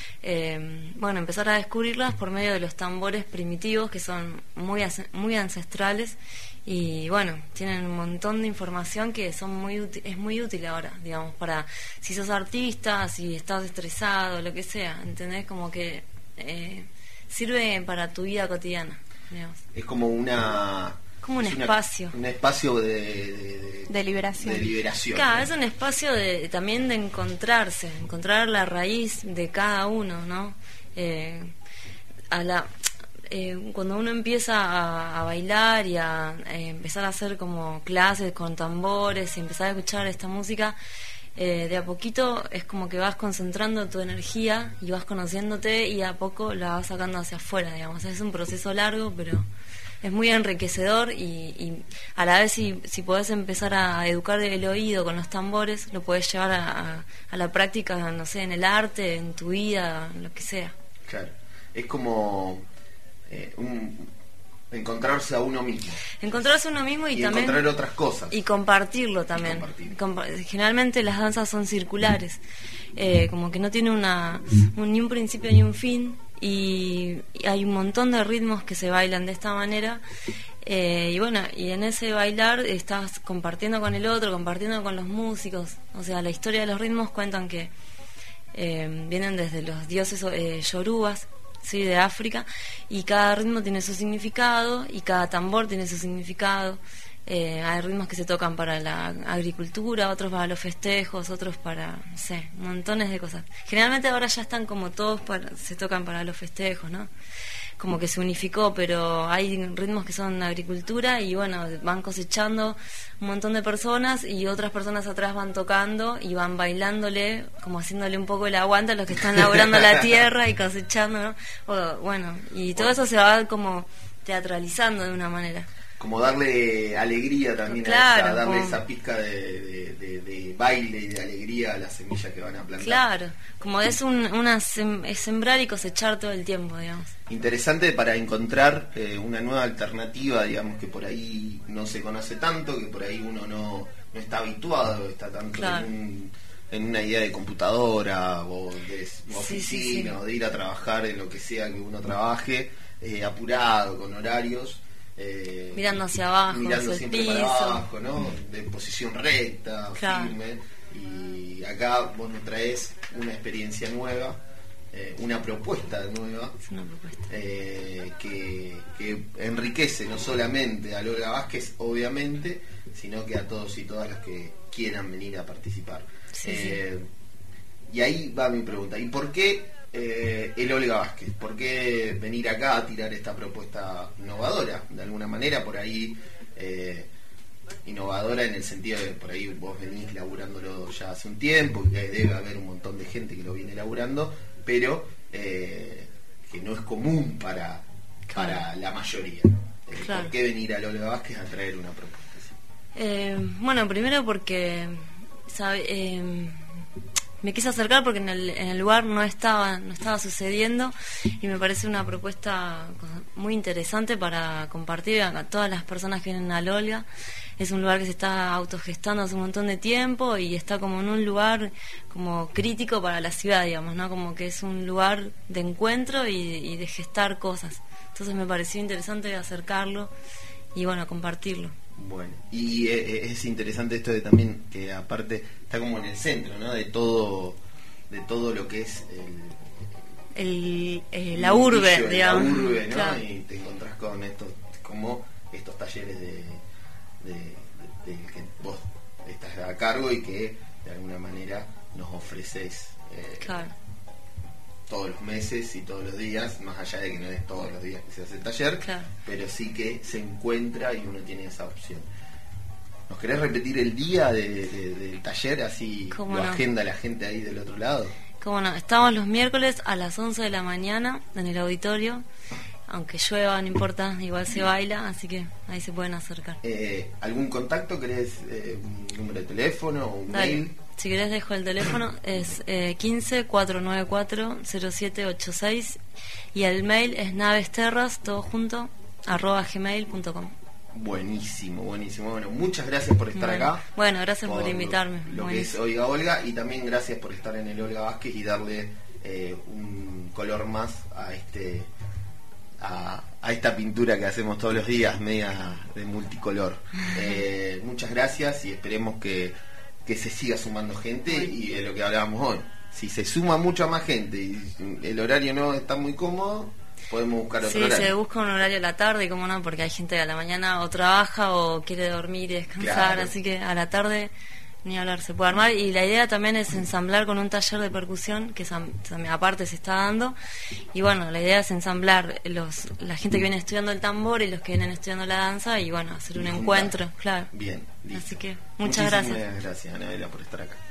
Eh, bueno, empezar a descubrirlas por medio de los tambores primitivos, que son muy muy ancestrales, y bueno, tienen un montón de información que son muy útil, es muy útil ahora, digamos, para si sos artista, si estás estresado, lo que sea, ¿entendés? Como que eh, sirve para tu vida cotidiana, digamos. Es como una... como un es espacio una, un espacio de, de, de, de liberación de liberación claro, ¿no? Es un espacio de, también de encontrarse, encontrar la raíz de cada uno, ¿no? Eh, a la eh, cuando uno empieza a, a bailar y a eh, empezar a hacer como clases con tambores y empezar a escuchar esta música, eh, de a poquito es como que vas concentrando tu energía y vas conociéndote, y a poco la vas sacando hacia afuera, digamos. Es un proceso largo, pero es muy enriquecedor, y, y a la vez si, si podés empezar a educar el oído con los tambores, lo podés llevar a, a, a la práctica, no sé, en el arte, en tu vida, lo que sea. Claro, es como eh, un, encontrarse a uno mismo. Encontrarse a uno mismo y, y también encontrar otras cosas. Y compartirlo también. Y compartir. Compa- generalmente las danzas son circulares, eh, como que no tiene una un, ni un principio ni un fin, y, y hay un montón de ritmos que se bailan de esta manera. Eh, y bueno, y en ese bailar estás compartiendo con el otro, compartiendo con los músicos. O sea, la historia de los ritmos cuentan que eh, vienen desde los dioses eh, yorubas, sí, de África, y cada ritmo tiene su significado y cada tambor tiene su significado. Eh, hay ritmos que se tocan para la agricultura, otros para los festejos, otros para, no sé, montones de cosas. Generalmente ahora ya están como todos para, se tocan para los festejos, ¿no? Como que se unificó, pero hay ritmos que son agricultura y bueno, van cosechando un montón de personas y otras personas atrás van tocando y van bailándole, como haciéndole un poco el aguante a los que están laburando la tierra y cosechando, ¿no? O, bueno, y todo eso se va como teatralizando de una manera. Como darle alegría también, claro, a esa, darle como... esa pizca de, de, de, de baile y de alegría a las semillas que van a plantar. Claro, como es un, una sem, es sembrar y cosechar todo el tiempo, digamos. Interesante para encontrar eh, una nueva alternativa, digamos, que por ahí no se conoce tanto, que por ahí uno no, no está habituado, está tanto claro. en, un, en una idea de computadora o de o sí, oficina sí, sí. o de ir a trabajar en lo que sea que uno trabaje, eh, apurado, con horarios. Eh, mirando hacia abajo, mirando hacia siempre el piso. para abajo, ¿no? De posición recta, claro. firme. Y acá vos nos traes una experiencia nueva, eh, una propuesta nueva, es una propuesta. Eh, que, que enriquece no solamente a Olga Vázquez, obviamente, sino que a todos y todas los que quieran venir a participar. Sí, eh, sí. Y ahí va mi pregunta. ¿Y por qué eh, el Olga Vázquez? ¿Por qué venir acá a tirar esta propuesta innovadora? De alguna manera, por ahí, eh, innovadora en el sentido de por ahí vos venís laburándolo ya hace un tiempo, y que debe haber un montón de gente que lo viene laburando, pero eh, que no es común para, claro. para la mayoría. Eh, Claro. ¿Por qué venir a Olga Vázquez a traer una propuesta así? Eh, bueno, primero porque sabe, eh, me quise acercar porque en el, en el lugar no estaba no estaba sucediendo y me parece una propuesta muy interesante para compartir a todas las personas que vienen a Olga. Es un lugar que se está autogestando hace un montón de tiempo y está como en un lugar como crítico para la ciudad, digamos, ¿no? Como que es un lugar de encuentro y, y de gestar cosas. Entonces me pareció interesante acercarlo y bueno, compartirlo. Bueno, y eh, es interesante esto de también que aparte está como en el centro, ¿no? De todo, de todo lo que es el, el, eh, la urbe, el digamos. La urbe, ¿no? Claro. Y te encontrás con estos, como estos talleres de, de, de, de que vos estás a cargo y que de alguna manera nos ofreces eh, claro. todos los meses y todos los días, más allá de que no es todos los días que se hace el taller, claro. pero sí que se encuentra y uno tiene esa opción. ¿Nos querés repetir el día de, de, del taller? Así lo no? agenda la gente ahí del otro lado. Cómo no, estamos los miércoles a las once de la mañana en el auditorio. Aunque llueva, no importa, igual se baila, así que ahí se pueden acercar. Eh, ¿Algún contacto? ¿Querés eh, un número de teléfono o un Dale. mail? Si querés dejo el teléfono, es eh, quince, cuatrocientos noventa y cuatro, cero siete ochenta y seis y el mail es navesterras, todo junto, arroba gmail punto com. Buenísimo, buenísimo. Bueno, muchas gracias por estar bueno. acá. Bueno, gracias por, por invitarme. Lo bueno. que es Oiga Olga, y también gracias por estar en el Olga Vázquez y darle eh, un color más a este a, a esta pintura que hacemos todos los días, media de multicolor. Eh, muchas gracias y esperemos que, que se siga sumando gente y de lo que hablábamos hoy. Si se suma mucha más gente y el horario no está muy cómodo, podemos buscar otro sí, horario. Sí, se busca un horario a la tarde, como no, porque hay gente que a la mañana o trabaja o quiere dormir y descansar, claro. Así que a la tarde ni hablar se puede armar. Y la idea también es ensamblar con un taller de percusión que también aparte se está dando. Y bueno, la idea es ensamblar los la gente que viene estudiando el tambor y los que vienen estudiando la danza y bueno, hacer un encuentro, claro. Bien, listo. Así que muchas Muchísimas gracias. Gracias, Anabela, por estar acá.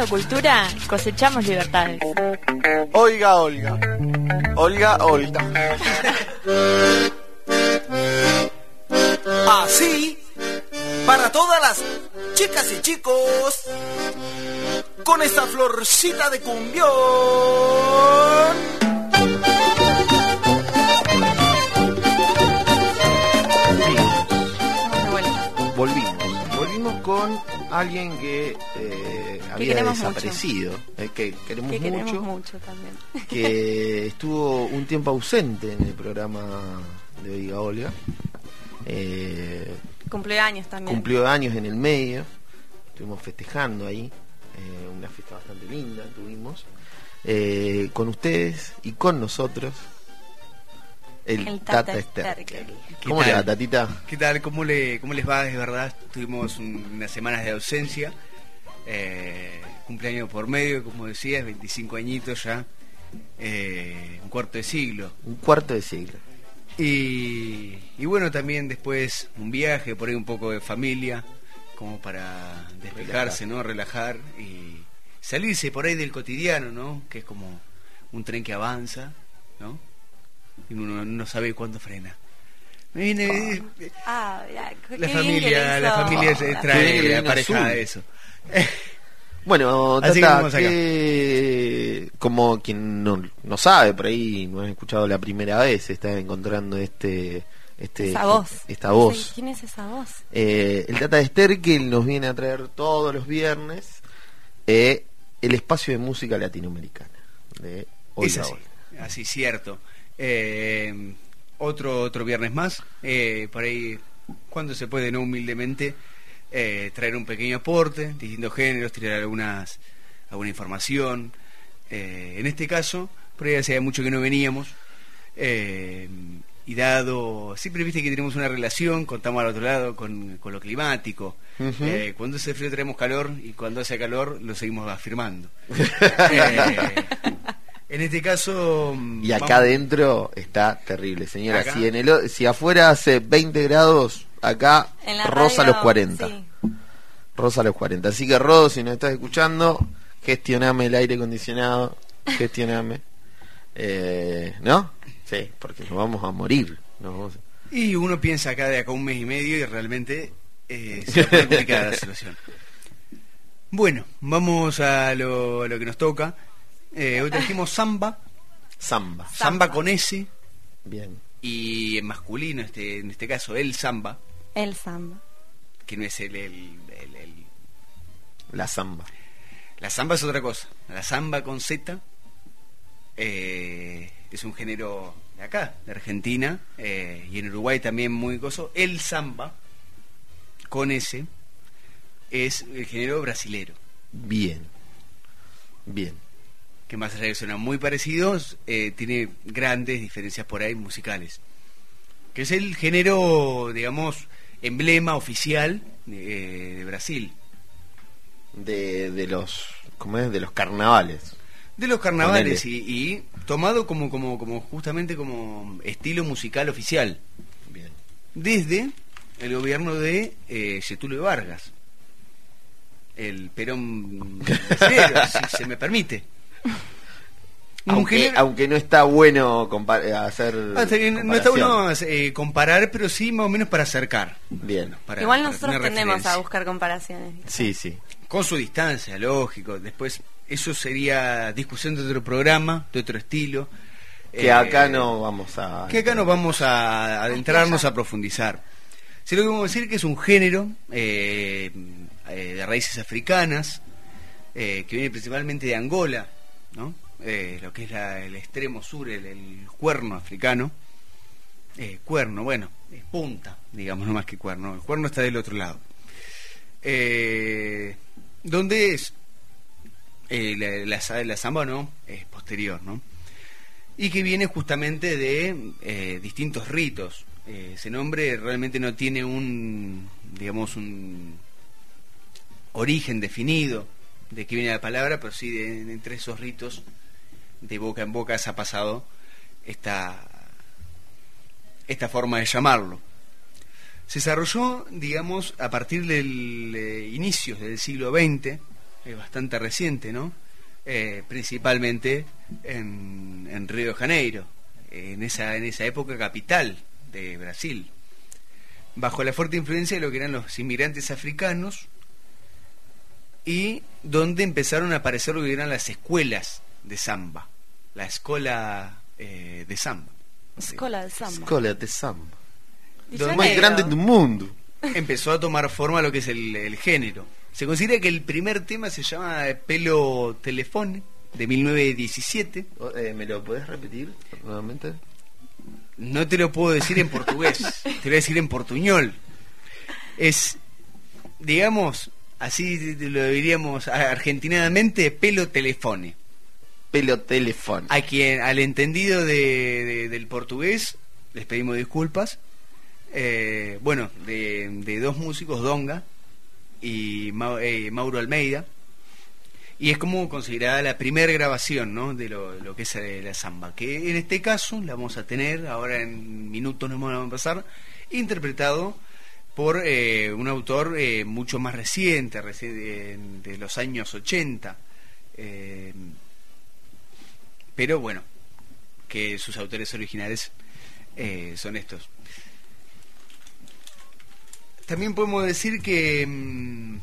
Sembrando cultura, cosechamos libertades. Oiga, Olga. Olga, Olga. Así, para todas las chicas y chicos, con esta florcita de cumbión. Volvimos, volvimos con alguien que eh, había desaparecido, eh, que queremos, que queremos mucho, mucho también. que estuvo un tiempo ausente en el programa de Oiga Olga. Eh, Cumplió años también. Cumplió años en el medio, estuvimos festejando ahí, eh, una fiesta bastante linda tuvimos, eh, con ustedes y con nosotros. El, El Tata, Tata Sterkel. Sterkel. ¿Cómo le va, Tatita? ¿Qué tal? ¿Cómo, le, ¿Cómo les va? Es verdad, tuvimos un, unas semanas de ausencia, eh, cumpleaños por medio, como decías, veinticinco añitos ya, eh, un cuarto de siglo. Un cuarto de siglo. Y, y bueno, también después un viaje, por ahí un poco de familia, como para despejarse, ¿no? Relajar y salirse por ahí del cotidiano, ¿no? Que es como un tren que avanza, ¿no? Y uno no sabe cuándo frena. Me viene ah, ya, la familia, la familia se trae la pareja de eso. Bueno, Así Tata, que que, como quien no, no sabe, por ahí no has escuchado la primera vez, está encontrando este, este esa voz. Esta voz. ¿Quién es esa voz? Eh, el Tata Sterkel nos viene a traer todos los viernes eh, el espacio de música latinoamericana de Oiga Es así, Olga. así cierto. Eh, otro otro viernes más, eh, por ahí, cuando se puede, no humildemente, eh, traer un pequeño aporte, distintos géneros, tirar algunas alguna información. Eh, en este caso, por ahí hacía mucho que no veníamos, eh, y dado, siempre viste que tenemos una relación, contamos al otro lado con, con lo climático. Uh-huh. eh, cuando hace frío traemos calor, y cuando hace calor lo seguimos afirmando. eh, En este caso... Y acá adentro está terrible, señora. ¿Acá? Si en el si afuera hace veinte grados, acá rosa radio, los cuarenta. Sí. Rosa los cuarenta. Así que, Rodo, si nos estás escuchando, gestioname el aire acondicionado. Gestioname. Eh, ¿No? Sí, porque nos vamos a morir. Nos vamos a... Y uno piensa acá de acá un mes y medio y realmente eh, se puede complicar la situación. Bueno, vamos a lo, a lo que nos toca. Eh, hoy trajimos samba. Samba. Samba con S. Bien. Y en masculino, este, en este caso, el samba. El samba. Que no es el, el, el, el... La samba. La samba es otra cosa. La samba con Z eh, es un género de acá, de Argentina, eh, y en Uruguay también muy coso. El samba con S es el género brasilero. Bien. Bien. Que más allá de que suenan muy parecidos, eh, tiene grandes diferencias por ahí musicales. Que es el género, digamos, emblema oficial eh, de Brasil. De, de los, ¿cómo es? De los carnavales. De los carnavales y, y tomado como, como, como justamente como estilo musical oficial. Bien. Desde el gobierno de eh, Getúlio Vargas. El Perón brasileño, si se me permite. Aunque, género... aunque no está bueno hacer ah, no está bueno eh, comparar, pero sí más o menos para acercar. Bien. Para, Igual para nosotros tendemos referencia. A buscar comparaciones. Sí, sí. Con su distancia, lógico. Después, eso sería discusión de otro programa, de otro estilo. Que eh, acá no vamos a... Que acá no vamos a adentrarnos, a profundizar. Sí, lo que vamos a decir que es un género eh, eh, de raíces africanas, eh, que viene principalmente de Angola, ¿no? Eh, lo que es la, el extremo sur, el, el cuerno africano. Eh, cuerno, bueno, es punta, digamos, no más que cuerno. El cuerno está del otro lado. Eh, donde es eh, la, la, la samba, ¿no? Es posterior, ¿no? Y que viene justamente de eh, distintos ritos. Eh, ese nombre realmente no tiene un, digamos, un origen definido de qué viene la palabra, pero sí de, de entre esos ritos, de boca en boca se ha pasado esta, esta forma de llamarlo. Se desarrolló, digamos, a partir del eh, inicios del siglo veinte es bastante reciente, ¿no? Eh, principalmente en, en Río de Janeiro, en esa, en esa época capital de Brasil, bajo la fuerte influencia de lo que eran los inmigrantes africanos, y donde empezaron a aparecer lo que eran las escuelas de samba, la escuela eh, de samba. Escuela de samba. Escuela de samba. Donde Más grande del mundo. Empezó a tomar forma lo que es el, el género. Se considera que el primer tema se llama Pelo Telefone, de mil novecientos diecisiete. Eh, ¿Me lo podés repetir nuevamente? No te lo puedo decir en portugués, te lo voy a decir en portuñol. Es, digamos, así lo diríamos argentinamente, Pelo Telefone. Pelo Telefone. A quien, al entendido de, de, del portugués, les pedimos disculpas. Eh, bueno, de, de dos músicos, Donga y Ma, eh, Mauro Almeida, y es como considerada la primera grabación, ¿no?, de lo, lo que es eh, la samba, que en este caso la vamos a tener, ahora en minutos nos vamos a pasar, interpretado por eh, un autor eh, mucho más reciente, reci de, de los años ochenta, eh, pero bueno, que sus autores originales eh, son estos. También podemos decir que mmm,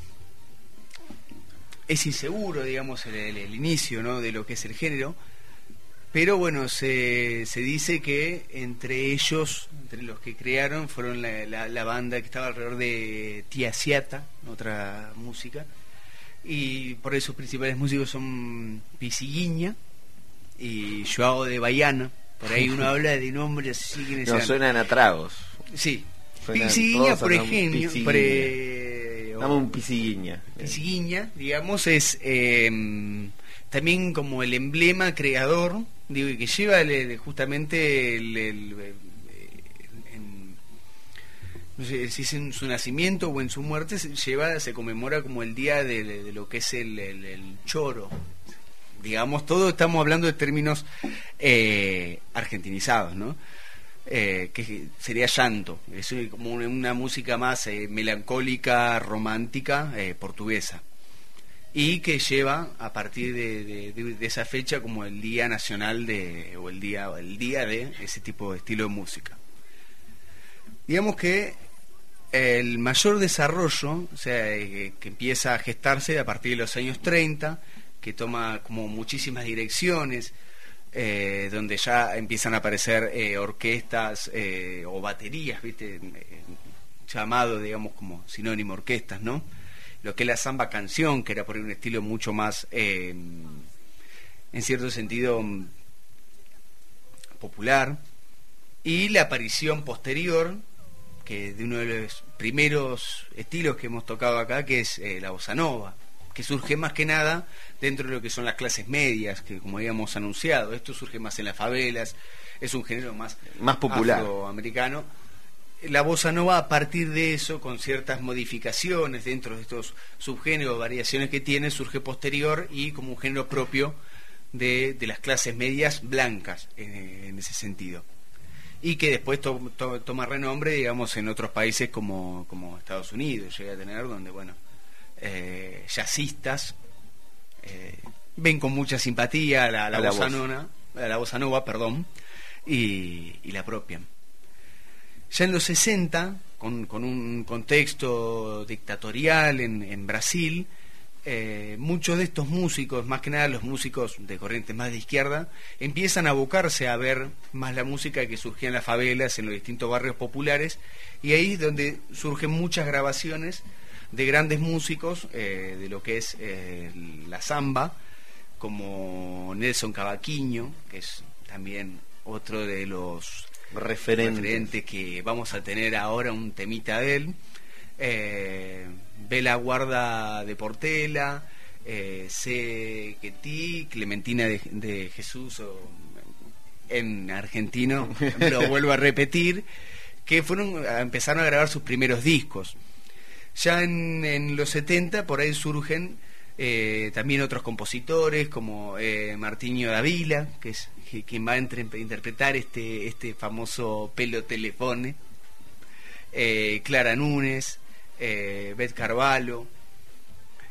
es inseguro, digamos, el, el, el inicio, ¿no?, de lo que es el género, pero bueno, se, se dice que entre ellos, entre los que crearon, fueron la, la, la banda que estaba alrededor de Tia Ciata, otra música, y por eso sus principales músicos son Pisiguinha y Joao de Baiana. Por ahí uno habla de nombres así que no, suenan a tragos. Sí. Pisiguinha, por ejemplo, pre... dame un Pisiguinha. Pisiguinha, digamos, es eh, también como el emblema creador, digo, que lleva el, justamente el, el, el, en, no sé si es en su nacimiento o en su muerte, se lleva, se conmemora como el día de, de, de lo que es el, el, el choro. Digamos, todo estamos hablando de términos eh, argentinizados, ¿no? Eh, que sería llanto, es como una, una música más eh, melancólica, romántica, eh, portuguesa, y que lleva a partir de, de, de, de esa fecha como el día nacional de, o el día, el día de ese tipo de estilo de música. Digamos que el mayor desarrollo, o sea, eh, que empieza a gestarse a partir de los años treinta, que toma como muchísimas direcciones, Eh, donde ya empiezan a aparecer eh, orquestas eh, o baterías, ¿viste? Eh, llamado, digamos, como sinónimo orquestas, ¿no? Lo que es la samba canción, que era por un estilo mucho más, eh, en cierto sentido, popular, y la aparición posterior, que de uno de los primeros estilos que hemos tocado acá, que es eh, la bossa nova, que surge más que nada dentro de lo que son las clases medias, que como habíamos anunciado, esto surge más en las favelas, es un género más, más popular, afroamericano. La bossa nova, a partir de eso, con ciertas modificaciones dentro de estos subgéneros, variaciones que tiene, surge posterior y como un género propio de, de las clases medias blancas, eh, en ese sentido, y que después to, to, toma renombre, digamos, en otros países como, como Estados Unidos llega a tener, donde, bueno, Eh, jazzistas eh, ven con mucha simpatía la, la, la bossa nova, la bossa nova, perdón, y, y la apropian. Ya en los sesenta, con, con un contexto dictatorial en, en Brasil, eh, muchos de estos músicos, más que nada los músicos de corrientes más de izquierda, empiezan a abocarse a ver más la música que surgía en las favelas, en los distintos barrios populares, y ahí es donde surgen muchas grabaciones de grandes músicos eh, de lo que es eh, la samba, como Nelson Cavaquinho, que es también otro de los referentes, referentes que vamos a tener ahora un temita de él, eh, Bela Guarda de Portela, eh, C. Ketí, Clementina de, de Jesús, o, en argentino, lo vuelvo a repetir, que fueron empezaron a grabar sus primeros discos. Ya en, en los setenta por ahí surgen eh, también otros compositores como eh, Martinho Davila, que es que, quien va a entre, interpretar este, este famoso Pelo Telefone, eh, Clara Núñez, eh, Beth Carvalho,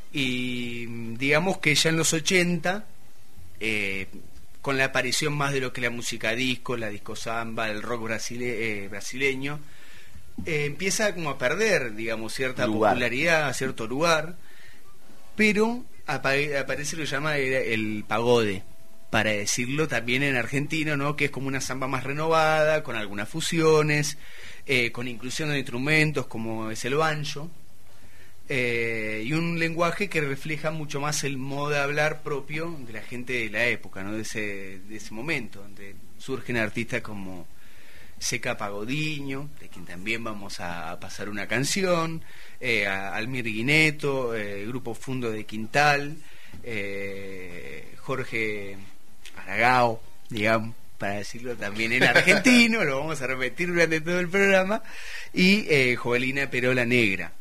Y digamos que ya en los ochenta, eh, con la aparición más de lo que la música disco, la disco samba, el rock brasile, eh, brasileño, eh, empieza como a perder, digamos, cierta Lugar. popularidad, cierto lugar, pero apa- aparece lo que llama el, el pagode, para decirlo también en argentino, ¿no? Que es como una samba más renovada, con algunas fusiones, eh, con inclusión de instrumentos como es el banjo. Eh, y un lenguaje que refleja mucho más el modo de hablar propio de la gente de la época, ¿no? de ese, de ese momento, donde surgen artistas como Seca Pagodiño, de quien también vamos a, a pasar una canción, eh, a Almir Guineto, eh, Grupo Fundo de Quintal, eh, Jorge Aragao, digamos, para decirlo también en argentino, lo vamos a repetir durante todo el programa, y eh, Jovelina Perola Negra.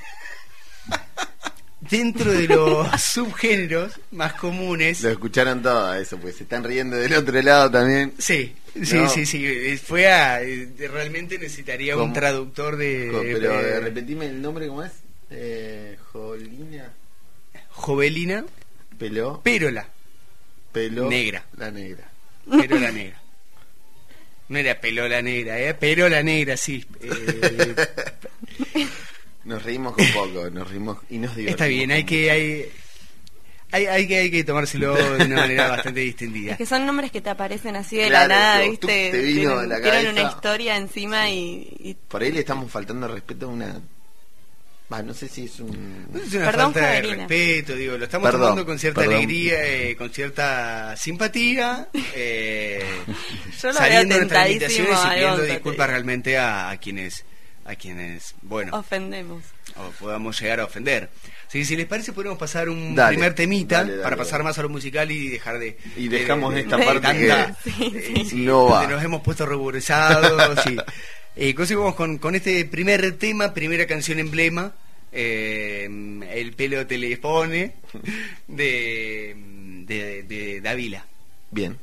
Dentro de los subgéneros más comunes. Lo escucharon todo eso, pues se están riendo del otro lado también. Sí, sí, No. sí, sí. Fue a. Realmente necesitaría ¿Cómo? un traductor de. Jo- Pero de- eh, repetime el nombre, ¿cómo es? Eh, Jolina. Jovelina Peló. Pérola Peló. Negra. La negra. Pérola Negra. No era Pelola Negra, era Perola Negra, sí. Eh, Nos reímos con poco, nos reímos y nos divertimos. está bien, hay que. Hay, hay, hay que hay que tomárselo de una manera bastante distendida. Es que son nombres que te aparecen así de Claro, la nada, pero ¿viste? tú te vino Tienen, de la tienen cabeza. una historia encima y, y Por ahí le estamos faltando respeto a una... Va, no sé si es un... Es una Perdón, falta de Jovelina. respeto, digo, lo estamos Perdón, tomando con cierta perdón. alegría, eh, con cierta simpatía, eh, Yo lo saliendo veo de nuestras tentadísimo limitaciones y a pidiendo Gonza, disculpas te- realmente a, a quienes, a quienes, bueno, ofendemos. o podamos llegar a ofender. Sí, si les parece podemos pasar un Dale, primer temita dale, dale, para dale. pasar más a lo musical y dejar de... Y de- dejamos de- de- esta de parte tanta- que eh, sí, no va. donde nos hemos puesto ruborizados, sí. Eh, conseguimos con, con este primer tema, primera canción emblema, eh, El pelo te le pone, de, de, de Dávila. Bien.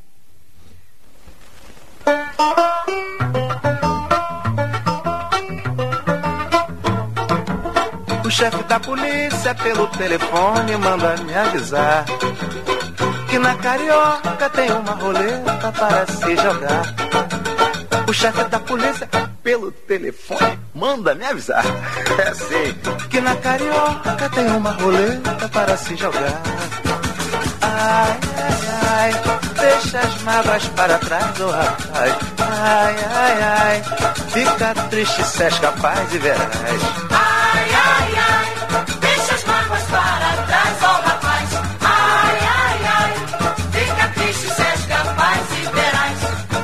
O chefe da polícia pelo telefone manda me avisar que na Carioca tem uma roleta para se jogar. O chefe da polícia pelo telefone manda me avisar é assim, que na Carioca tem uma roleta para se jogar. Ai, ai, ai, deixa as mágoas para trás, oh rapaz. Ai, ai, ai, fica triste se és capaz de verás. Ai, ai, ai, deixa as mágoas para trás, oh rapaz. Ai, ai, ai, fica triste se és capaz e verás.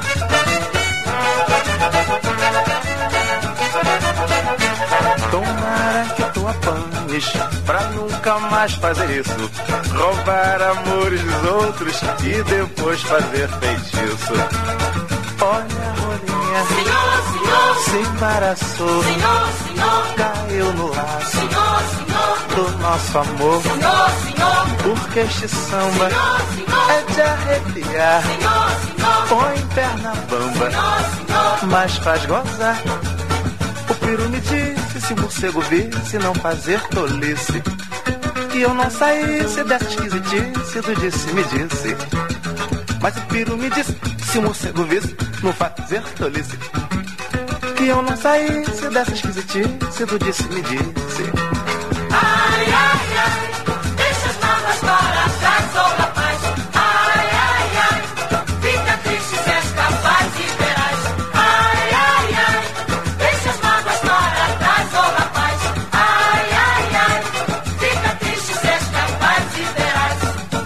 Tomara que tu apanhes pra nunca mais fazer isso. Roubar amores dos outros e depois fazer feitiço. Olha a rolinha, Senhor, senhor, se embaraçou, senhor, senhor, caiu no laço senhor, senhor, do nosso amor. senhor, senhor, Porque este samba senhor, senhor, é de arrepiar. senhor, senhor, Põe perna bamba, senhor, mas faz gozar. O peru me disse, se o morcego visse, não fazer tolice, que eu não saísse dessa esquisitice do disse-me disse. Mas o peru me disse, se o morcego visse, não fazer tolice, que eu não saísse dessa esquisitice do disse-me disse. ai, ai, ai, deixa as mágoas para trás, oh rapaz. Ai, ai, ai, fica triste se és capaz e verás. Ai, ai, ai, deixa as mágoas para trás, oh rapaz. Ai, ai, ai, fica triste se és capaz e verás.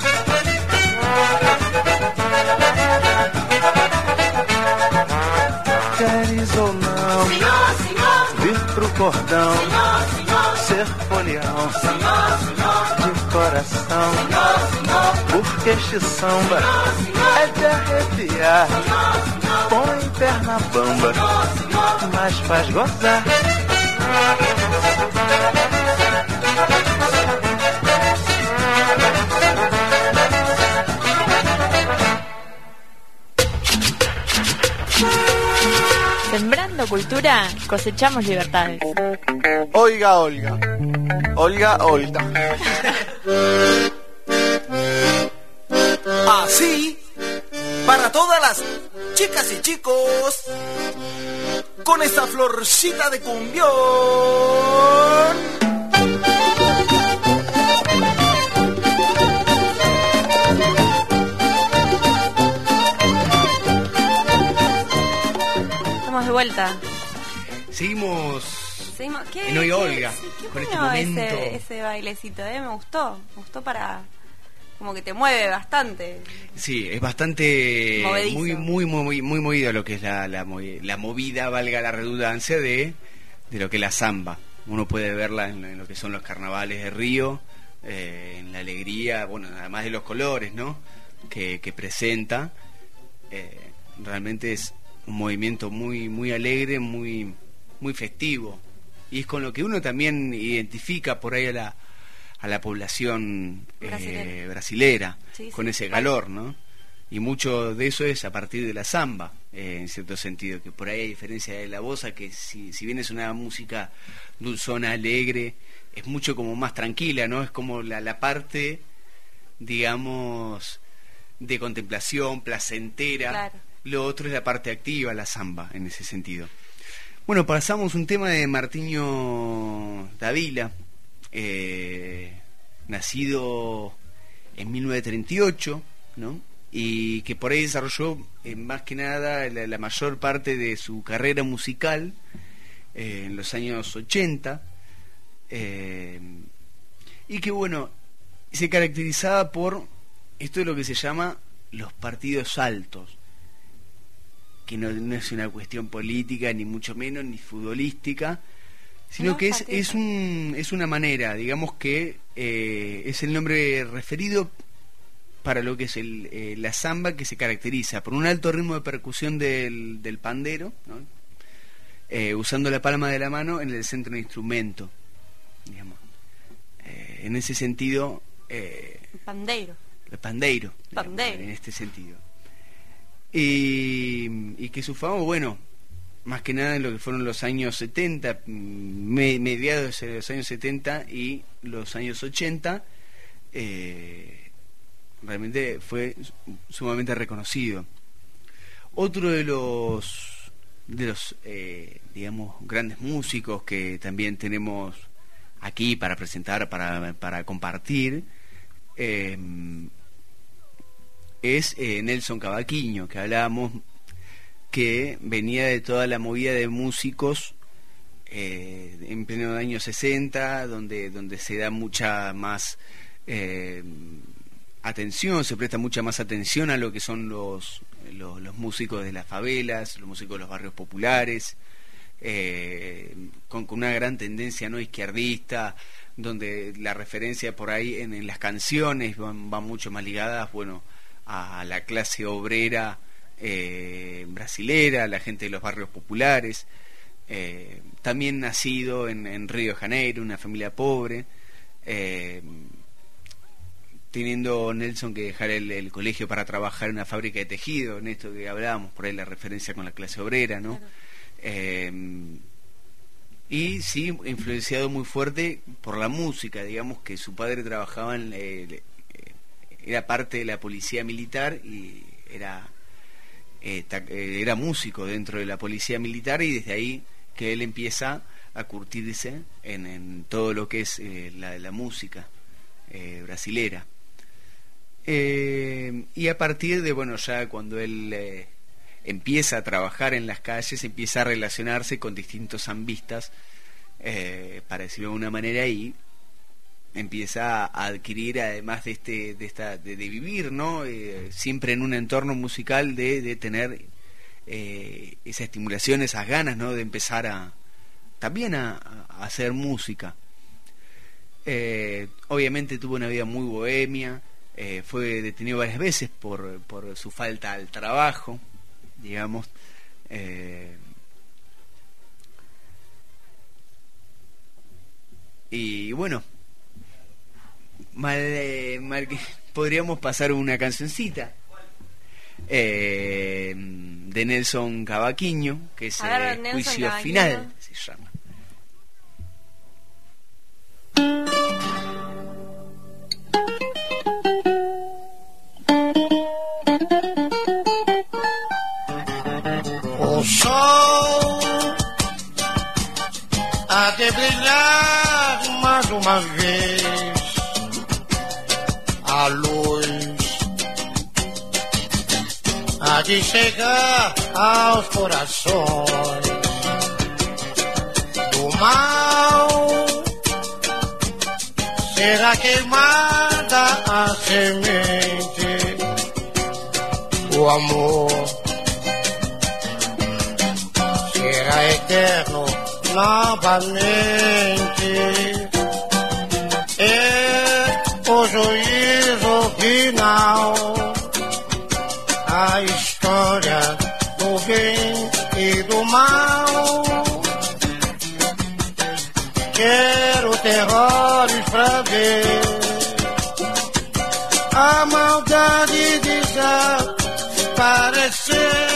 Queres ou não Senhor, senhor, vir pro cordão, senhor, senhor, ser folião senhor, senhor, de coração, senhor, senhor, porque este samba é de arrepiar. Põe perna bamba, mas faz gozar. Sembrando cultura, cosechamos libertades. Oiga, Olga. Olga, Olga. Así, para todas las chicas y chicos, con esta florcita de cumbión. Estamos de vuelta. Seguimos, Seguimos. ¿Qué, en Hoy qué- Olga, sí, qué con este bueno momento. ese, ese bailecito, ¿eh? Me gustó. Me gustó para... Como que te mueve bastante. Sí, es bastante Movedizo. muy muy muy muy movido lo que es la, la, movi- la movida, valga la redundancia, de, de lo que es la samba. Uno puede verla en, en lo que son los carnavales de Río, eh, en la alegría, bueno, además de los colores, ¿no? Que, que presenta. Eh, realmente es un movimiento muy muy alegre, muy muy festivo, y es con lo que uno también identifica por ahí a la a la población eh, Brasilera. brasilera, Sí, con sí, ese claro. calor, ¿no? Y mucho de eso es a partir de la samba, eh, en cierto sentido, que por ahí, a diferencia de la bossa, que si, si bien es una música dulzona, alegre, es mucho como más tranquila, ¿no? Es como la, la parte, digamos, de contemplación, placentera. Claro. Lo otro es la parte activa, la samba, en ese sentido. Bueno, pasamos un tema de Martinho Davila, eh, nacido en mil novecientos treinta y ocho, ¿no? Y que por ahí desarrolló eh, más que nada la, la mayor parte de su carrera musical eh, en los años ochenta, eh, y que bueno, se caracterizaba por esto de lo que se llama los partidos altos, que no, no es una cuestión política, ni mucho menos, ni futbolística, sino No, que es, partidos. es, un, es una manera, digamos que eh, es el nombre referido para lo que es el, eh, la samba, que se caracteriza por un alto ritmo de percusión del, del pandero, ¿no? Eh, usando la palma de la mano en el centro de instrumento, digamos. Eh, en ese sentido, eh, Pandeiro. el pandeiro, digamos, Pandeiro. en este sentido. Y, y que su fama, bueno, más que nada en lo que fueron los años setenta, me- mediados de los años setenta y los años ochenta, eh, realmente fue sumamente reconocido. Otro de los de los eh, digamos grandes músicos que también tenemos aquí para presentar, para, para compartir, eh, es eh, Nelson Cavaquinho, que hablábamos, que venía de toda la movida de músicos eh, en pleno año sesenta, donde, donde se da mucha más eh, atención, se presta mucha más atención a lo que son los, los, los músicos de las favelas, los músicos de los barrios populares, eh, con, con una gran tendencia no izquierdista, donde la referencia por ahí en, en las canciones van, van mucho más ligadas, bueno, a la clase obrera eh, brasilera, a la gente de los barrios populares. Eh, también nacido en, en Río de Janeiro, una familia pobre, eh, teniendo Nelson que dejar el, el colegio para trabajar en una fábrica de tejido, en esto que hablábamos, por ahí la referencia con la clase obrera, ¿no? Claro. Eh, y sí, influenciado muy fuerte por la música, digamos que su padre trabajaba en, eh, era parte de la policía militar y era eh, ta, eh, era músico dentro de la policía militar, y desde ahí que él empieza a curtirse en, en todo lo que es eh, la, la música eh, brasilera. Eh, y a partir de, bueno, ya cuando él eh, empieza a trabajar en las calles, empieza a relacionarse con distintos zambistas, eh, para decirlo de alguna manera, y empieza a adquirir, además de este de esta de, de vivir, ¿no? Eh, siempre en un entorno musical, de, de tener eh, esa estimulación, esas ganas, ¿no? De empezar a también a, a hacer música. Eh, obviamente tuvo una vida muy bohemia, eh, fue detenido varias veces por, por su falta al trabajo, digamos. Eh, y bueno, mal, eh, mal que podríamos pasar una cancioncita eh, de Nelson Cavaquinho, que es A ver, eh, Nelson Juicio Cavaquinho. Final, se llama. sol há de brilhar mais uma vez. A luz há de chegar aos corações do mal. Será queimada a semente, o amor será eterno novamente. É o juízo final, a história do bem e do mal. Quero terrores pra ver a maldade desaparecer.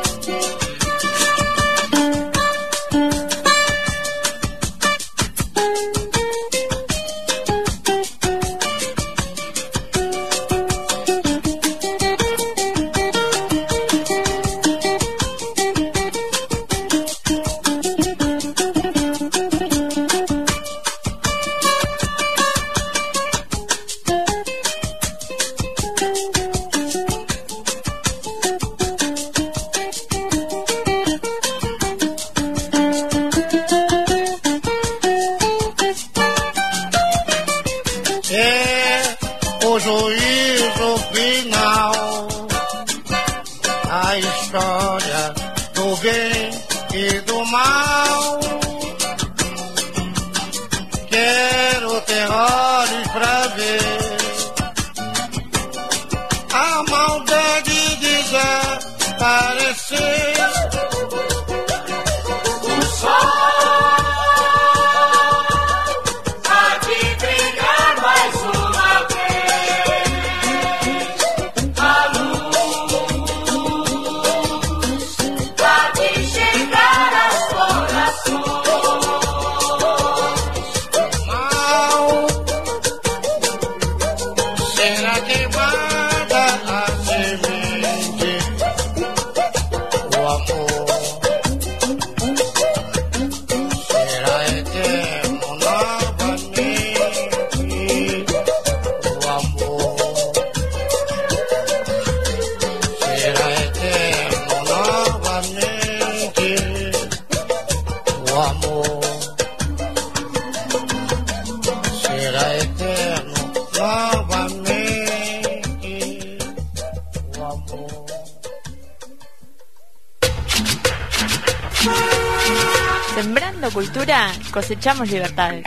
Sembrando cultura, cosechamos libertades.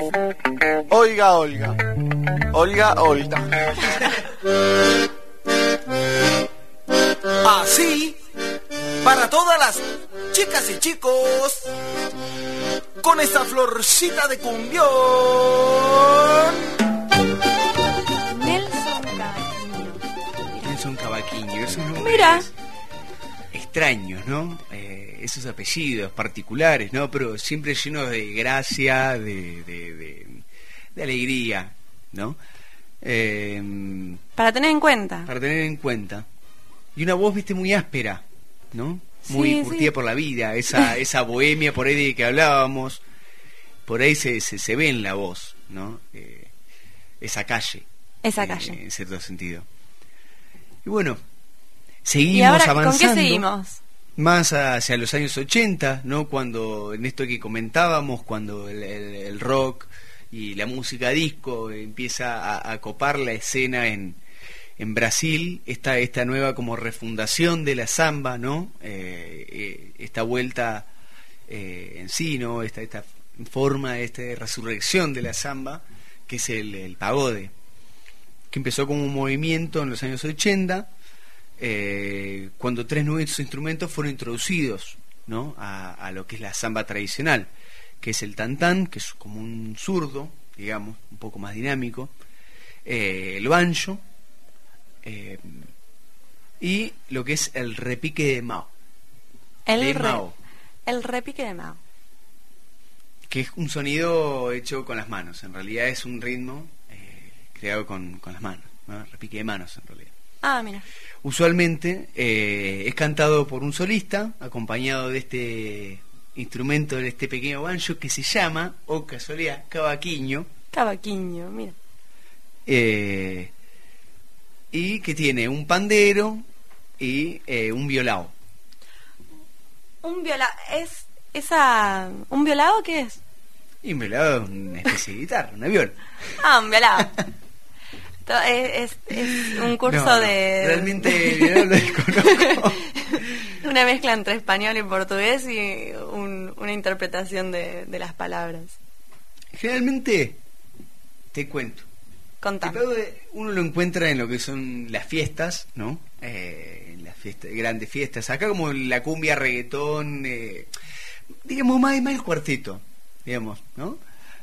Oiga, Olga. Olga, Olga. Así, para todas las chicas y chicos, con esta florcita de cumbión. Nelson Cavaquinho. Nelson Cavaquinho, esos nombres Mira. extraños, ¿no? Eh, esos apellidos particulares, ¿no? Pero siempre llenos de gracia, de, de, de, de alegría, ¿no? Eh, Para tener en cuenta. Para tener en cuenta. Y una voz, viste, muy áspera, ¿no? Muy Sí, curtida sí. por la vida, esa, esa bohemia por ahí de que hablábamos, por ahí se, se, se ve en la voz, ¿no? Eh, esa calle. Esa eh, calle. en cierto sentido. Y bueno, seguimos ¿Y ahora avanzando. con qué seguimos? Más hacia los años ochenta, ¿no? Cuando, en esto que comentábamos, cuando el, el, el rock y la música disco empieza a, a copar la escena en, en Brasil, esta, esta nueva como refundación de la samba, ¿no? Eh, eh, esta vuelta eh, en sí, ¿no? Esta, esta forma, esta resurrección de la samba, que es el, el pagode, que empezó como un movimiento en los años ochenta, eh, cuando tres nuevos instrumentos fueron introducidos, ¿no? a, a lo que es la samba tradicional, que es el tantán, que es como un zurdo, digamos, un poco más dinámico, eh, el banjo, eh, y lo que es el repique de Mao. El, de re- Mao, el repique de Mao. que es un sonido hecho con las manos. En realidad es un ritmo eh, creado con, con las manos, ¿no? Repique de manos, en realidad. Ah, mira. usualmente eh, es cantado por un solista, acompañado de este instrumento, de este pequeño banjo que se llama, o casualidad, cavaquinho. Cavaquinho, mira. Eh, y que tiene un pandero y eh, un violao. Un violao, ¿es esa un violao qué es? Y un violao es una especie de guitarra, una viola. Ah, un violao. To- es, es, es un curso No, no, de... realmente el violao lo desconozco. Una mezcla entre español y portugués y un- una interpretación de, de las palabras. Generalmente, te cuento. Contame. El pagode uno lo encuentra en lo que son las fiestas, ¿no? Eh, en las fiestas, grandes fiestas. Acá como la cumbia, reggaetón, eh, digamos más, más el cuarteto, digamos, ¿no?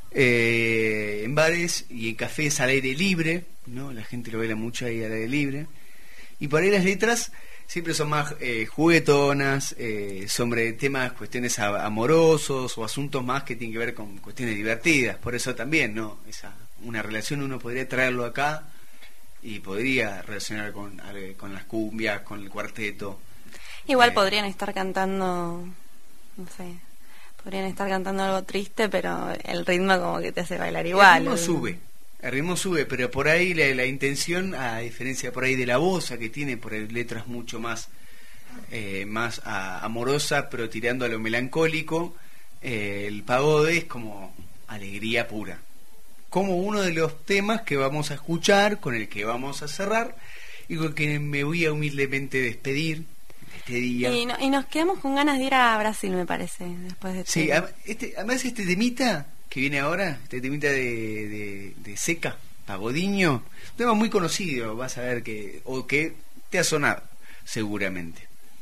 Eh, en bares y en cafés al aire libre, ¿no? La gente lo baila mucho ahí al aire libre. Y por ahí las letras siempre son más eh, juguetonas, eh, sobre temas, cuestiones a- amorosos o asuntos más que tienen que ver con cuestiones divertidas. Por eso también, ¿no? Esa, una relación uno podría traerlo acá y podría relacionar con, al- con las cumbias, con el cuarteto. Igual Eh, podrían estar cantando, no sé, podrían estar cantando algo triste, pero el ritmo como que te hace bailar igual. El ritmo sube, el ritmo sube, pero por ahí la, la intención, a diferencia por ahí de la voz que tiene, por ahí letras mucho más eh, más a- amorosa, pero tirando a lo melancólico, eh, el pagode es como alegría pura. Como uno de los temas que vamos a escuchar, con el que vamos a cerrar, y con el que me voy a humildemente despedir este día. Y, no- y nos quedamos con ganas de ir a Brasil, me parece, después de Sí, todo. a- este, además este temita que viene ahora, este temita de, de, de Seca, Pagodiño, un tema muy conocido, vas a ver que, o que te ha sonado, seguramente.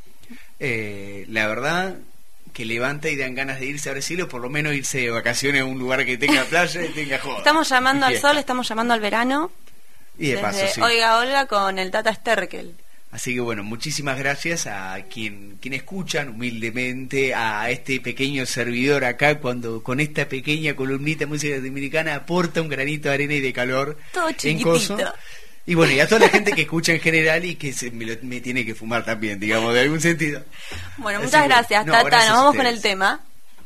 Eh, la verdad que levanta y dan ganas de irse a Brasil, o por lo menos irse de vacaciones a un lugar que tenga playa y tenga joda. Estamos llamando Y al fiesta. sol, estamos llamando al verano. Y de desde paso, sí. Oiga Olga con el Tata Sterkel. Así que bueno, muchísimas gracias a quien, quien escuchan humildemente, a este pequeño servidor acá, cuando con esta pequeña columnita de música dominicana aporta un granito de arena y de calor. Todo en chiquitito. coso. Y bueno, y a toda la gente que escucha en general y que se, me, lo- me tiene que fumar también, digamos, de algún sentido. Bueno, Así muchas que, gracias, no, Tata. gracias Nos a vamos con ustedes. el tema.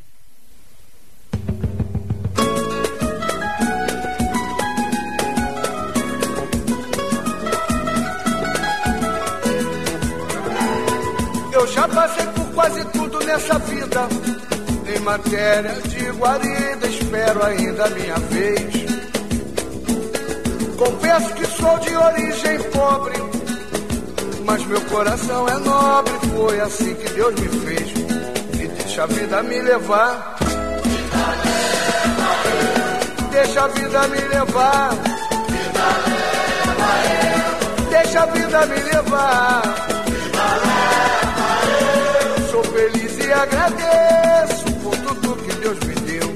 Eu já passei por quase tudo nessa vida. Em matéria de guarida, espero ainda a minha vez. Confesso que sou de origem pobre, mas meu coração é nobre. Foi assim que Deus me fez. E deixa a vida me levar. Deixa a vida me levar. Deixa a vida me levar. Sou feliz e agradeço por tudo que Deus me deu.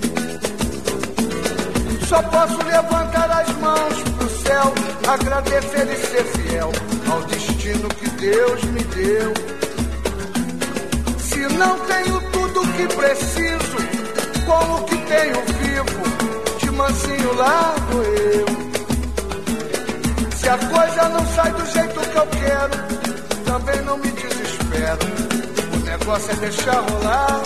Só posso levantar as mãos pro céu, agradecer e ser fiel ao destino que Deus me deu. Se não tenho tudo o que preciso, com o que tenho vivo, de mansinho largo eu. Se a coisa não sai do jeito que eu quero, também não me desespero. O negócio é deixar rolar.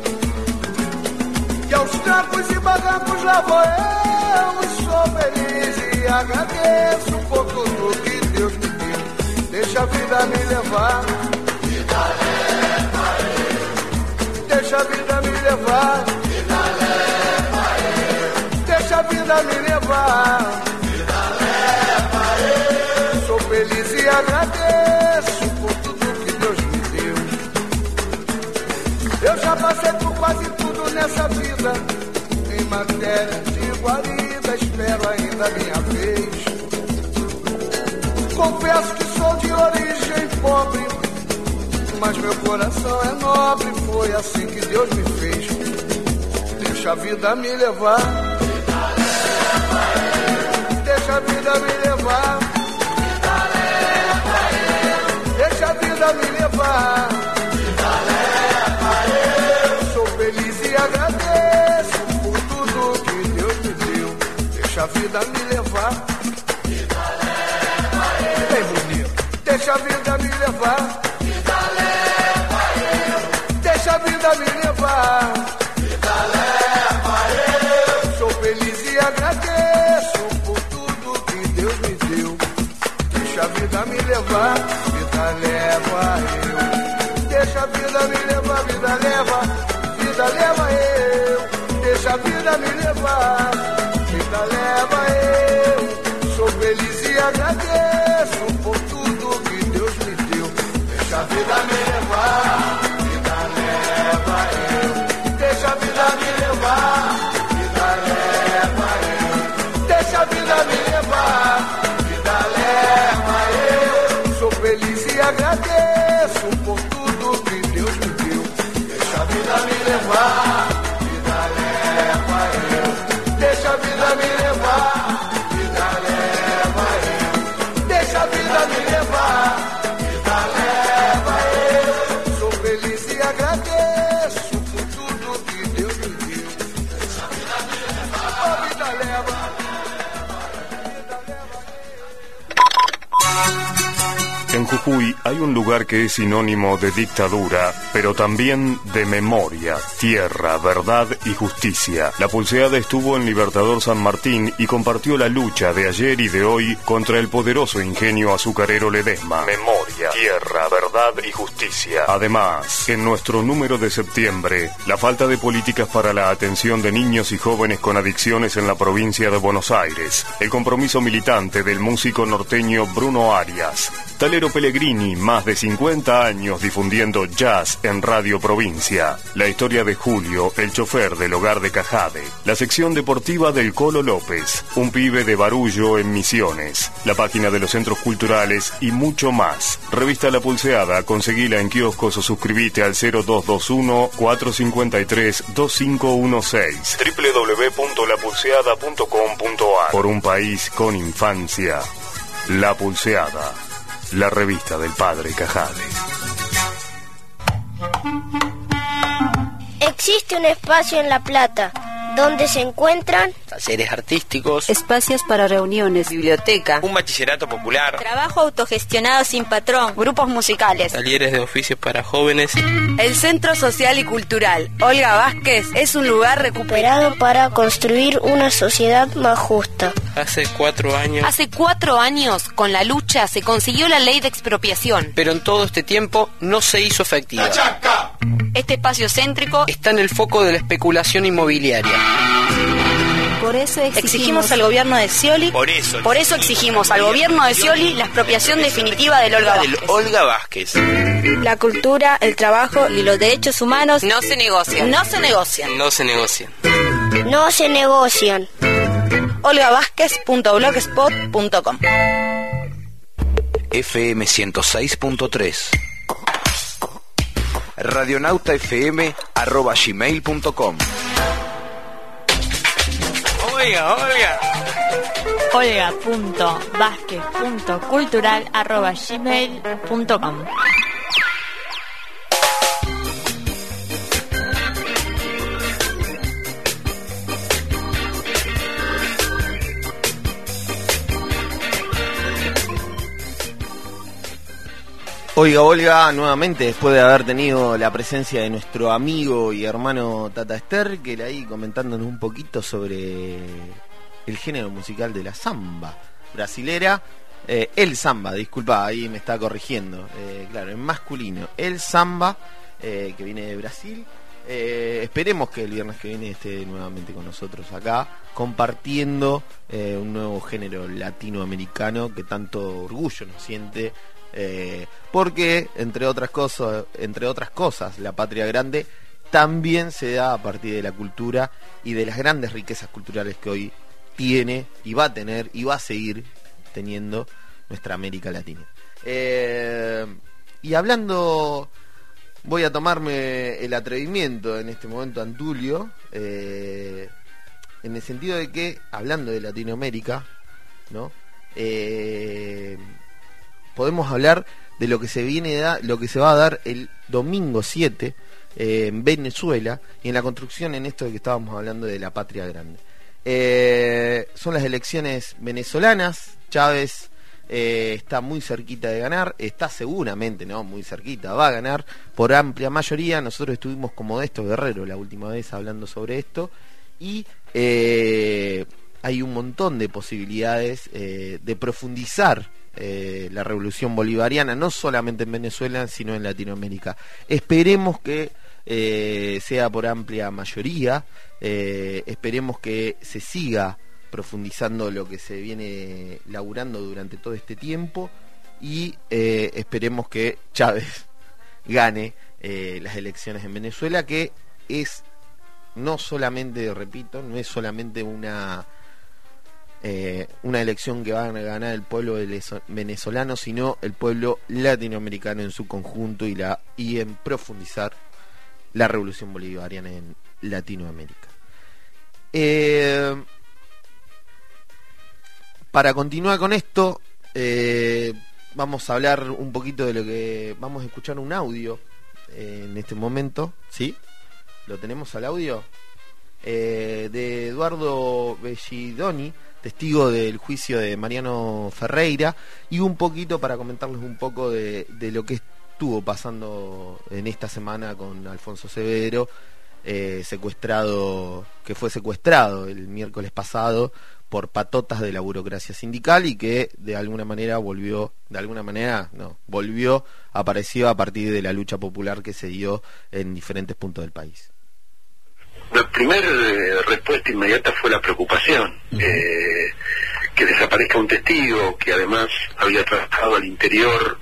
E aos trancos e barrancos lá vou eu. E sou feliz e agradeço por tudo que Deus me deu. Deixa a vida me levar. Vida leva eu. Deixa a vida me levar. Vida leva eu. Deixa a vida me levar. Vida leva eu. Sou feliz e agradeço por tudo que Deus me deu. Eu já passei por quase tudo nessa vida. Em matéria de guarida, espero ainda a minha vez. Confesso que sou de origem pobre, mas meu coração é nobre. Foi assim que Deus me fez. Deixa a vida me levar. Deixa a vida me levar. Deixa a vida me levar. Sou feliz e agradeço por tudo que Deus me deu. Deixa a vida me levar. Bem bonito. Deixa deixa a vida me levar. Vida leva eu. Deixa a vida me levar. Vida leva eu. Sou feliz e agradeço por tudo que Deus me deu. Deixa a vida me levar. Vida leva eu. Deixa a vida me levar. Vida leva. Vida leva eu. Deixa a vida me levar. Vida leva eu. Sou feliz e agradeço por tudo que Deus me deu. Deixa a vida me levar. Vida leva eu. Deixa a vida me levar. Vida leva eu. Deixa a vida me levar. Vida leva eu. Sou feliz e agradeço por tudo que Deus me deu. Deixa a vida me levar. Vida leva eu. Deixa a vida me levar. Vida leva eu. Deixa a vida me levar. Vida leva eu. Sou feliz e agradeço por tudo que Deus me deu. Deixa a vida me levar. Oh, vida leva. En Jujuy hay un lugar que es sinónimo de dictadura, pero también de memoria, tierra, verdad y justicia. La Pulseada estuvo en Libertador San Martín y compartió la lucha de ayer y de hoy contra el poderoso ingenio azucarero Ledesma. Memoria, tierra, verdad y justicia. Además, en nuestro número de septiembre, la falta de políticas para la atención de niños y jóvenes con adicciones en la provincia de Buenos Aires. El compromiso militante del músico norteño Bruno Arias. Talero Pellegrini, más de cincuenta años difundiendo jazz en Radio Provincia. La historia de Julio, el chofer del hogar de Cajade. La sección deportiva del Colo López, un pibe de Barullo en Misiones. La página de los centros culturales y mucho más. Revista La Pulseada, conseguila en kioscos o suscribite al cero dos dos uno, cuatro cinco tres, dos cinco uno seis. doble u doble u doble u punto la pulseada punto com punto a r. Por un país con infancia. La Pulseada. La revista del padre Cajade. Existe un espacio en La Plata donde se encuentran talleres artísticos, espacios para reuniones, biblioteca, un bachillerato popular, trabajo autogestionado sin patrón, grupos musicales, talleres de oficios para jóvenes. El Centro Social y Cultural Olga Vázquez es un lugar recuperado para construir una sociedad más justa. Hace cuatro años... Hace cuatro años, con la lucha, se consiguió la ley de expropiación. Pero en todo este tiempo no se hizo efectiva. ¡Cachaca! Este espacio céntrico está en el foco de la especulación inmobiliaria. Por eso exigimos, exigimos al gobierno de Scioli. Por eso, por eso exigimos al gobierno de Scioli la expropiación definitiva del Olga Vázquez. Del Olga Vázquez. La cultura, el trabajo y los derechos humanos no se negocian. No se negocian. No se negocian. No se negocian. olga vázquez punto blogspot punto com. F M ciento seis punto tres. radionautafm arroba gmail punto com. Oiga, oiga. Olga punto vázquez punto cultural arroba gmail punto com. Oiga, Olga, nuevamente, después de haber tenido la presencia de nuestro amigo y hermano Tata Sterkel ahí comentándonos un poquito sobre el género musical de la samba brasilera, eh, el samba, disculpa, ahí me está corrigiendo, eh, claro, en masculino, el samba, eh, que viene de Brasil. Eh, esperemos que el viernes que viene esté nuevamente con nosotros acá, compartiendo eh, un nuevo género latinoamericano que tanto orgullo nos siente. Eh, porque entre otras cosas, entre otras cosas, la patria grande también se da a partir de la cultura y de las grandes riquezas culturales que hoy tiene y va a tener y va a seguir teniendo nuestra América Latina. Eh, y hablando, voy a tomarme el atrevimiento en este momento, Antulio, eh, en el sentido de que, hablando de Latinoamérica, ¿no? Eh, podemos hablar de lo que se viene da, lo que se va a dar el domingo siete eh, en Venezuela y en la construcción en esto de que estábamos hablando de la patria grande. Eh, son las elecciones venezolanas. Chávez eh, está muy cerquita de ganar, está seguramente, no, muy cerquita, va a ganar por amplia mayoría. Nosotros estuvimos con Modesto Guerrero la última vez hablando sobre esto, y eh, hay un montón de posibilidades eh, de profundizar eh, la revolución bolivariana, no solamente en Venezuela, sino en Latinoamérica. Esperemos que eh, sea por amplia mayoría, eh, esperemos que se siga profundizando lo que se viene laburando durante todo este tiempo, y eh, esperemos que Chávez gane eh, las elecciones en Venezuela, que es no solamente, repito, no es solamente una eh, una elección que va a ganar el pueblo venezolano, sino el pueblo latinoamericano en su conjunto, y la y en profundizar la revolución bolivariana en Latinoamérica. Eh, para continuar con esto, eh, vamos a hablar un poquito de lo que vamos a escuchar, un audio eh, en este momento, ¿sí? ¿Lo tenemos al audio? Eh, de Eduardo Bellidoni, testigo del juicio de Mariano Ferreira, y un poquito para comentarles un poco de, de lo que estuvo pasando en esta semana con Alfonso Severo, eh, secuestrado, que fue secuestrado el miércoles pasado por patotas de la burocracia sindical, y que de alguna manera volvió, de alguna manera no, volvió, apareció a partir de la lucha popular que se dio en diferentes puntos del país. La primera eh, respuesta inmediata fue la preocupación, eh, que desaparezca un testigo que además había trabajado al interior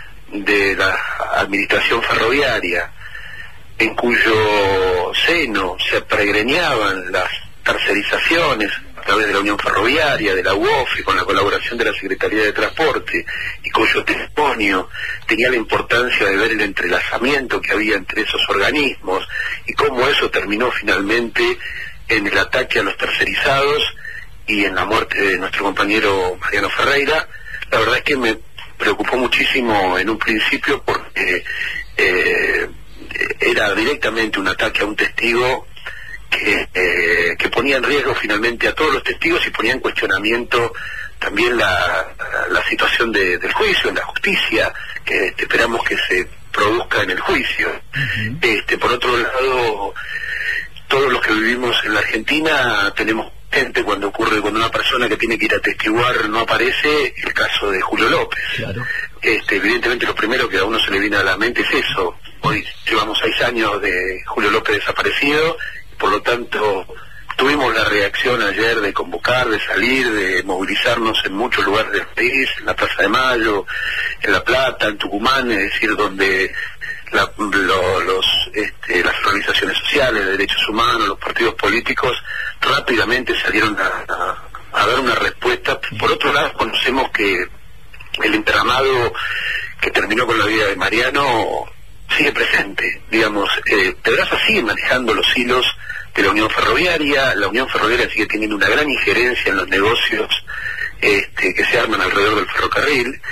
de la administración ferroviaria, en cuyo seno se pregreñaban las tercerizaciones a través de la Unión Ferroviaria, de la U O F, con la colaboración de la Secretaría de Transporte, y cuyo testimonio tenía la importancia de ver el entrelazamiento que había entre esos organismos, y cómo eso terminó finalmente en el ataque a los tercerizados y en la muerte de nuestro compañero Mariano Ferreira. La verdad es que me preocupó muchísimo en un principio, porque eh, era directamente un ataque a un testigo que, eh, que ponía en riesgo finalmente a todos los testigos, y ponía en cuestionamiento también la, la situación de, del juicio, en la justicia, que este, esperamos que se produzca en el juicio. Uh-huh. Este, por otro lado, todos los que vivimos en la Argentina tenemos gente cuando ocurre, cuando una persona que tiene que ir a testiguar no aparece, el caso de Julio López. Claro. Este, evidentemente lo primero que a uno se le viene a la mente es eso. Hoy llevamos seis años de Julio López desaparecido, por lo tanto tuvimos la reacción ayer de convocar, de salir, de movilizarnos en muchos lugares del país, en la Plaza de Mayo, en La Plata, en Tucumán, es decir, donde la, lo, los, este, las organizaciones sociales, de derechos humanos, los partidos políticos rápidamente salieron a, a, a dar una respuesta. Por otro lado, conocemos que el entramado que terminó con la vida de Mariano sigue presente, digamos. eh, Pedraza sigue manejando los hilos de la Unión Ferroviaria. La Unión Ferroviaria sigue teniendo una gran injerencia en los negocios este, que se arman alrededor del ferrocarril.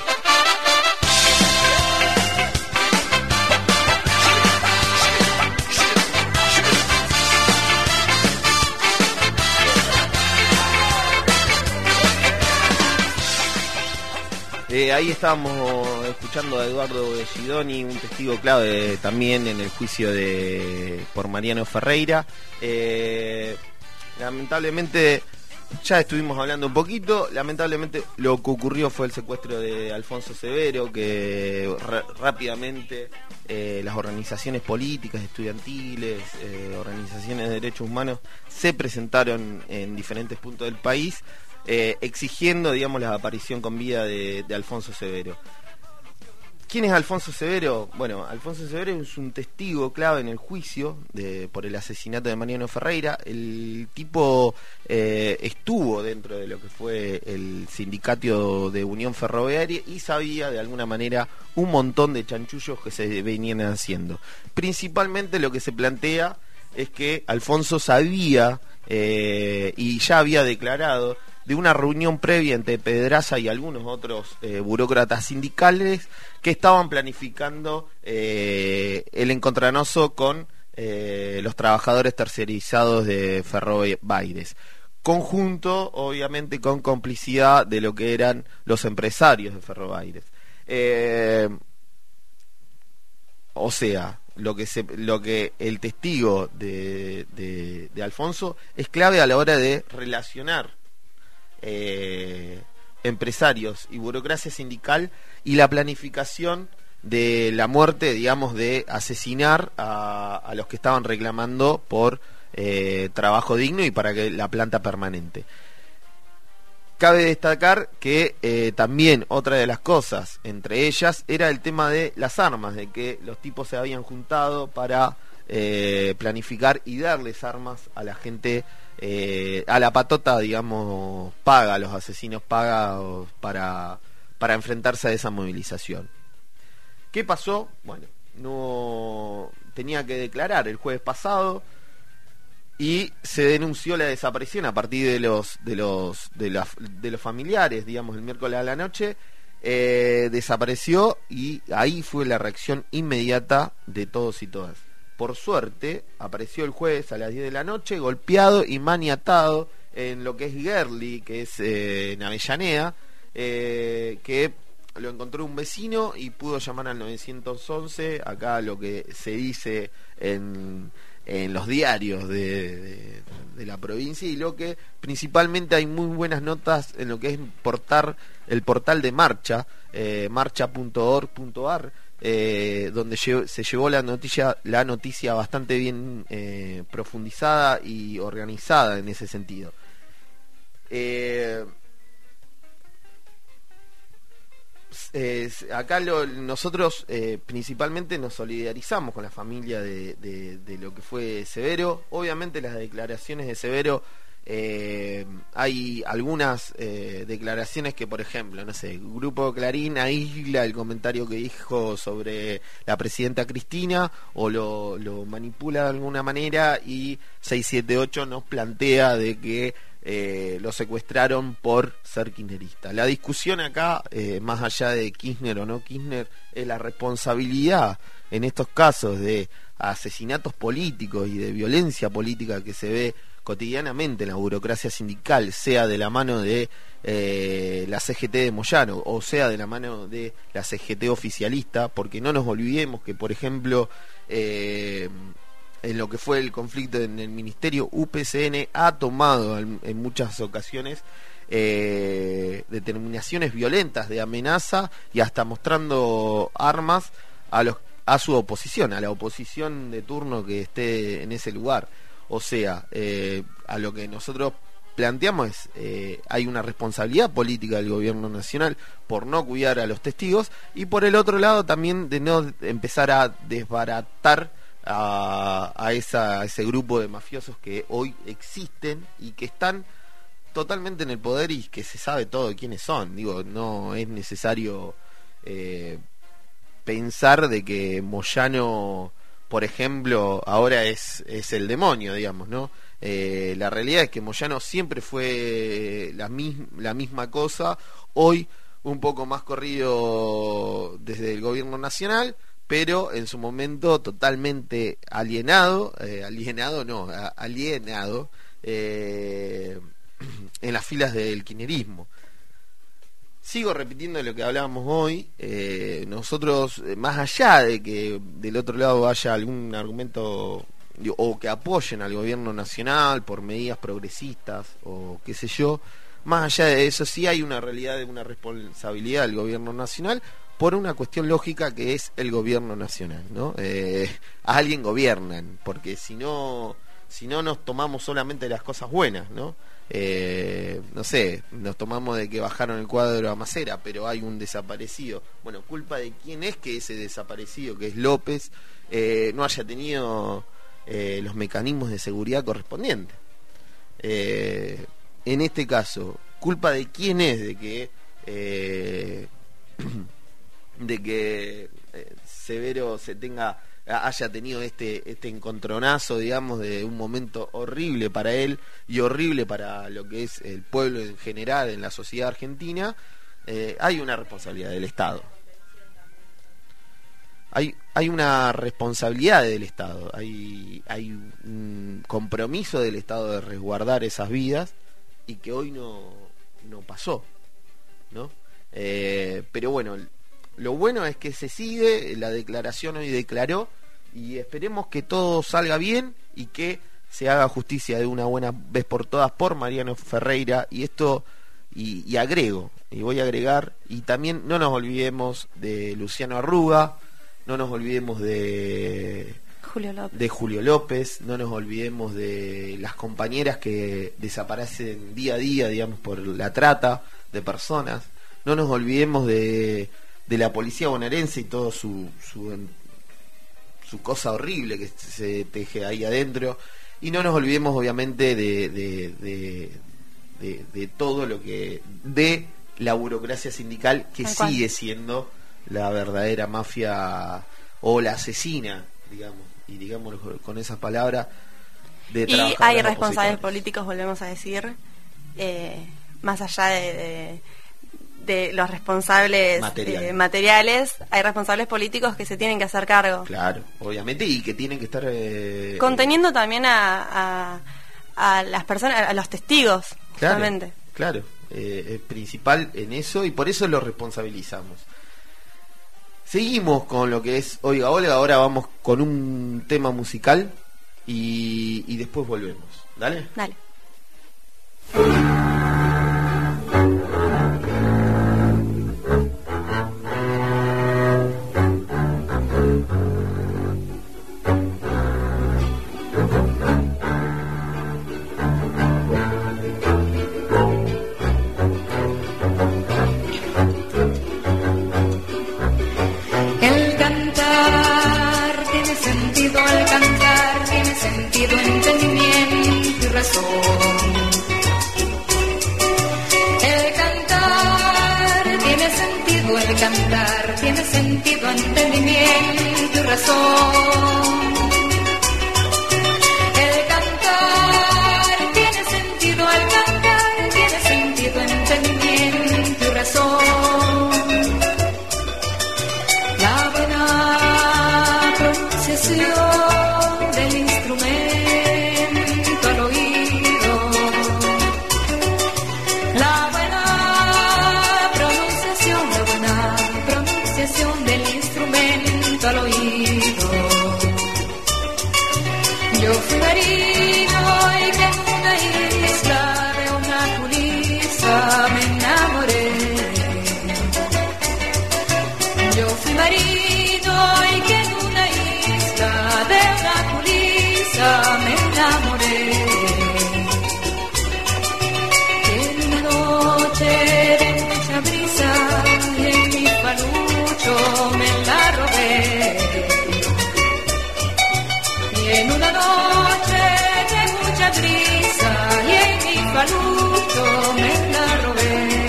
Eh, ahí estábamos escuchando a Eduardo Bellidoni, un testigo clave también en el juicio de por Mariano Ferreira. Eh, lamentablemente, ya estuvimos hablando un poquito, lamentablemente lo que ocurrió fue el secuestro de Alfonso Severo, que rápidamente eh, las organizaciones políticas, estudiantiles, eh, organizaciones de derechos humanos se presentaron en diferentes puntos del país, Eh, exigiendo, digamos, la aparición con vida de, de Alfonso Severo. ¿Quién es Alfonso Severo? Bueno, Alfonso Severo es un testigo clave en el juicio de, por el asesinato de Mariano Ferreira. El tipo eh, estuvo dentro de lo que fue el sindicato de Unión Ferroviaria y sabía de alguna manera un montón de chanchullos que se venían haciendo. Principalmente lo que se plantea es que Alfonso sabía eh, y ya había declarado de una reunión previa entre Pedraza y algunos otros eh, burócratas sindicales que estaban planificando eh, el encontronazo con eh, los trabajadores tercerizados de Ferrobaires. conjunto, obviamente, con complicidad de lo que eran los empresarios de Ferrobaires. Eh, o sea, lo que se, lo que el testigo de, de, de Alfonso es clave a la hora de relacionar eh, empresarios y burocracia sindical y la planificación de la muerte, digamos, de asesinar a, a los que estaban reclamando por eh, trabajo digno y para que la planta permanente. Cabe destacar que eh, también otra de las cosas, entre ellas, era el tema de las armas, de que los tipos se habían juntado para eh, planificar y darles armas a la gente, eh, a la patota, digamos, paga, a los asesinos pagados para, para enfrentarse a esa movilización. ¿Qué pasó? Bueno, no tenía que declarar el jueves pasado y se denunció la desaparición a partir de los de los de, la, de los familiares, digamos, el miércoles a la noche. Eh, desapareció y ahí fue la reacción inmediata de todos y todas. Por suerte, apareció el jueves a las diez de la noche, golpeado y maniatado en lo que es Gerli, que es eh, en Avellaneda, eh, que lo encontró un vecino y pudo llamar al nueve once. Acá lo que se dice en, en los diarios de, de, de la provincia, y lo que principalmente hay muy buenas notas en lo que es portar, el portal de Marcha, eh, marcha punto org punto ar, eh, donde lle- se llevó la noticia, la noticia bastante bien eh, profundizada y organizada en ese sentido. Eh, Eh, acá lo, nosotros eh, principalmente nos solidarizamos con la familia de, de, de lo que fue Severo. Obviamente las declaraciones de Severo, eh, hay algunas eh, declaraciones que, por ejemplo, no sé, Grupo Clarín aísla el comentario que dijo sobre la presidenta Cristina o lo, lo manipula de alguna manera, y seiscientos setenta y ocho nos plantea de que Eh, lo secuestraron por ser kirchnerista. La discusión acá, eh, más allá de Kirchner o no Kirchner, es la responsabilidad en estos casos de asesinatos políticos y de violencia política que se ve cotidianamente en la burocracia sindical, sea de la mano de eh, la C G T de Moyano o sea de la mano de la C G T oficialista, porque no nos olvidemos que, por ejemplo, eh, en lo que fue el conflicto en el ministerio, U P C N ha tomado en, en muchas ocasiones eh, determinaciones violentas de amenaza y hasta mostrando armas a los a su oposición, a la oposición de turno que esté en ese lugar. O sea, eh, a lo que nosotros planteamos es, eh, hay una responsabilidad política del gobierno nacional por no cuidar a los testigos, y por el otro lado también de no empezar a desbaratar A, a, esa, a ese grupo de mafiosos que hoy existen y que están totalmente en el poder y que se sabe todo quiénes son. Digo, no es necesario eh, pensar de que Moyano, por ejemplo, ahora es, es el demonio, digamos, ¿no? Eh, la realidad es que Moyano siempre fue la, mis- la misma cosa, hoy un poco más corrido desde el gobierno nacional, pero en su momento totalmente alienado, eh, alienado no, a- alienado eh, en las filas del kirchnerismo. Sigo repitiendo lo que hablábamos hoy, eh, nosotros, eh, más allá de que del otro lado haya algún argumento digo, o que apoyen al gobierno nacional por medidas progresistas o qué sé yo, más allá de eso sí hay una realidad de una responsabilidad del gobierno nacional, por una cuestión lógica que es el gobierno nacional, ¿no? Eh, a alguien gobiernan, porque si no, si no nos tomamos solamente las cosas buenas, ¿no? Eh, no sé, nos tomamos de que bajaron el cuadro a Macera, pero hay un desaparecido. Bueno, culpa de quién es que ese desaparecido, que es López, eh, no haya tenido eh, los mecanismos de seguridad correspondientes. Eh, en este caso, culpa de quién es de que eh, de que eh, Severo se tenga haya tenido este este encontronazo, digamos, de un momento horrible para él y horrible para lo que es el pueblo en general en la sociedad argentina. Eh, hay una responsabilidad del Estado. Hay hay una responsabilidad del Estado, hay hay un compromiso del Estado de resguardar esas vidas, y que hoy no, no pasó, ¿no? Eh, pero bueno, lo bueno es que se sigue, la declaración hoy declaró, y esperemos que todo salga bien y que se haga justicia de una buena vez por todas por Mariano Ferreira. Y esto, y, y agrego, y voy a agregar, y también no nos olvidemos de Luciano Arruga, no nos olvidemos de Julio López. de Julio López, no nos olvidemos de las compañeras que desaparecen día a día, digamos, por la trata de personas, no nos olvidemos de, de la policía bonaerense y todo su, su su cosa horrible que se teje ahí adentro, y no nos olvidemos obviamente de de, de, de, de todo lo que de la burocracia sindical, que Tal cual. sigue siendo la verdadera mafia o la asesina, digamos, y digamos con esas palabras, de Y trabajadores hay responsables opositores. políticos, volvemos a decir, eh, más allá de, de, de los responsables Material. eh, materiales, hay responsables políticos que se tienen que hacer cargo. Claro, obviamente, y que tienen que estar eh, Conteniendo también a, a, a las personas, a los testigos, Claro, justamente. claro, eh, es principal en eso, y por eso lo responsabilizamos. Seguimos con lo que es Oiga Olga, ahora vamos con un tema musical y, y después volvemos. ¿Dale? Dale. El cantar tiene sentido, el cantar tiene sentido, entendimiento y razón. El cantar tiene sentido, el cantar tiene sentido, entendimiento y razón. El cantar tiene sentido, el cantar tiene sentido, entendimiento y razón. La buena pronunciación del instrumento al oído. La buena pronunciación, la buena pronunciación del instrumento al oído. Yo fui marino y que en una isla de una culisa me enamoré. Yo fui marino y que en una isla de una culisa me enamoré. En una noche de mucha brisa y en mi palucho me la robé. Y en una noche de mucha brisa y en mi palucho me la robé.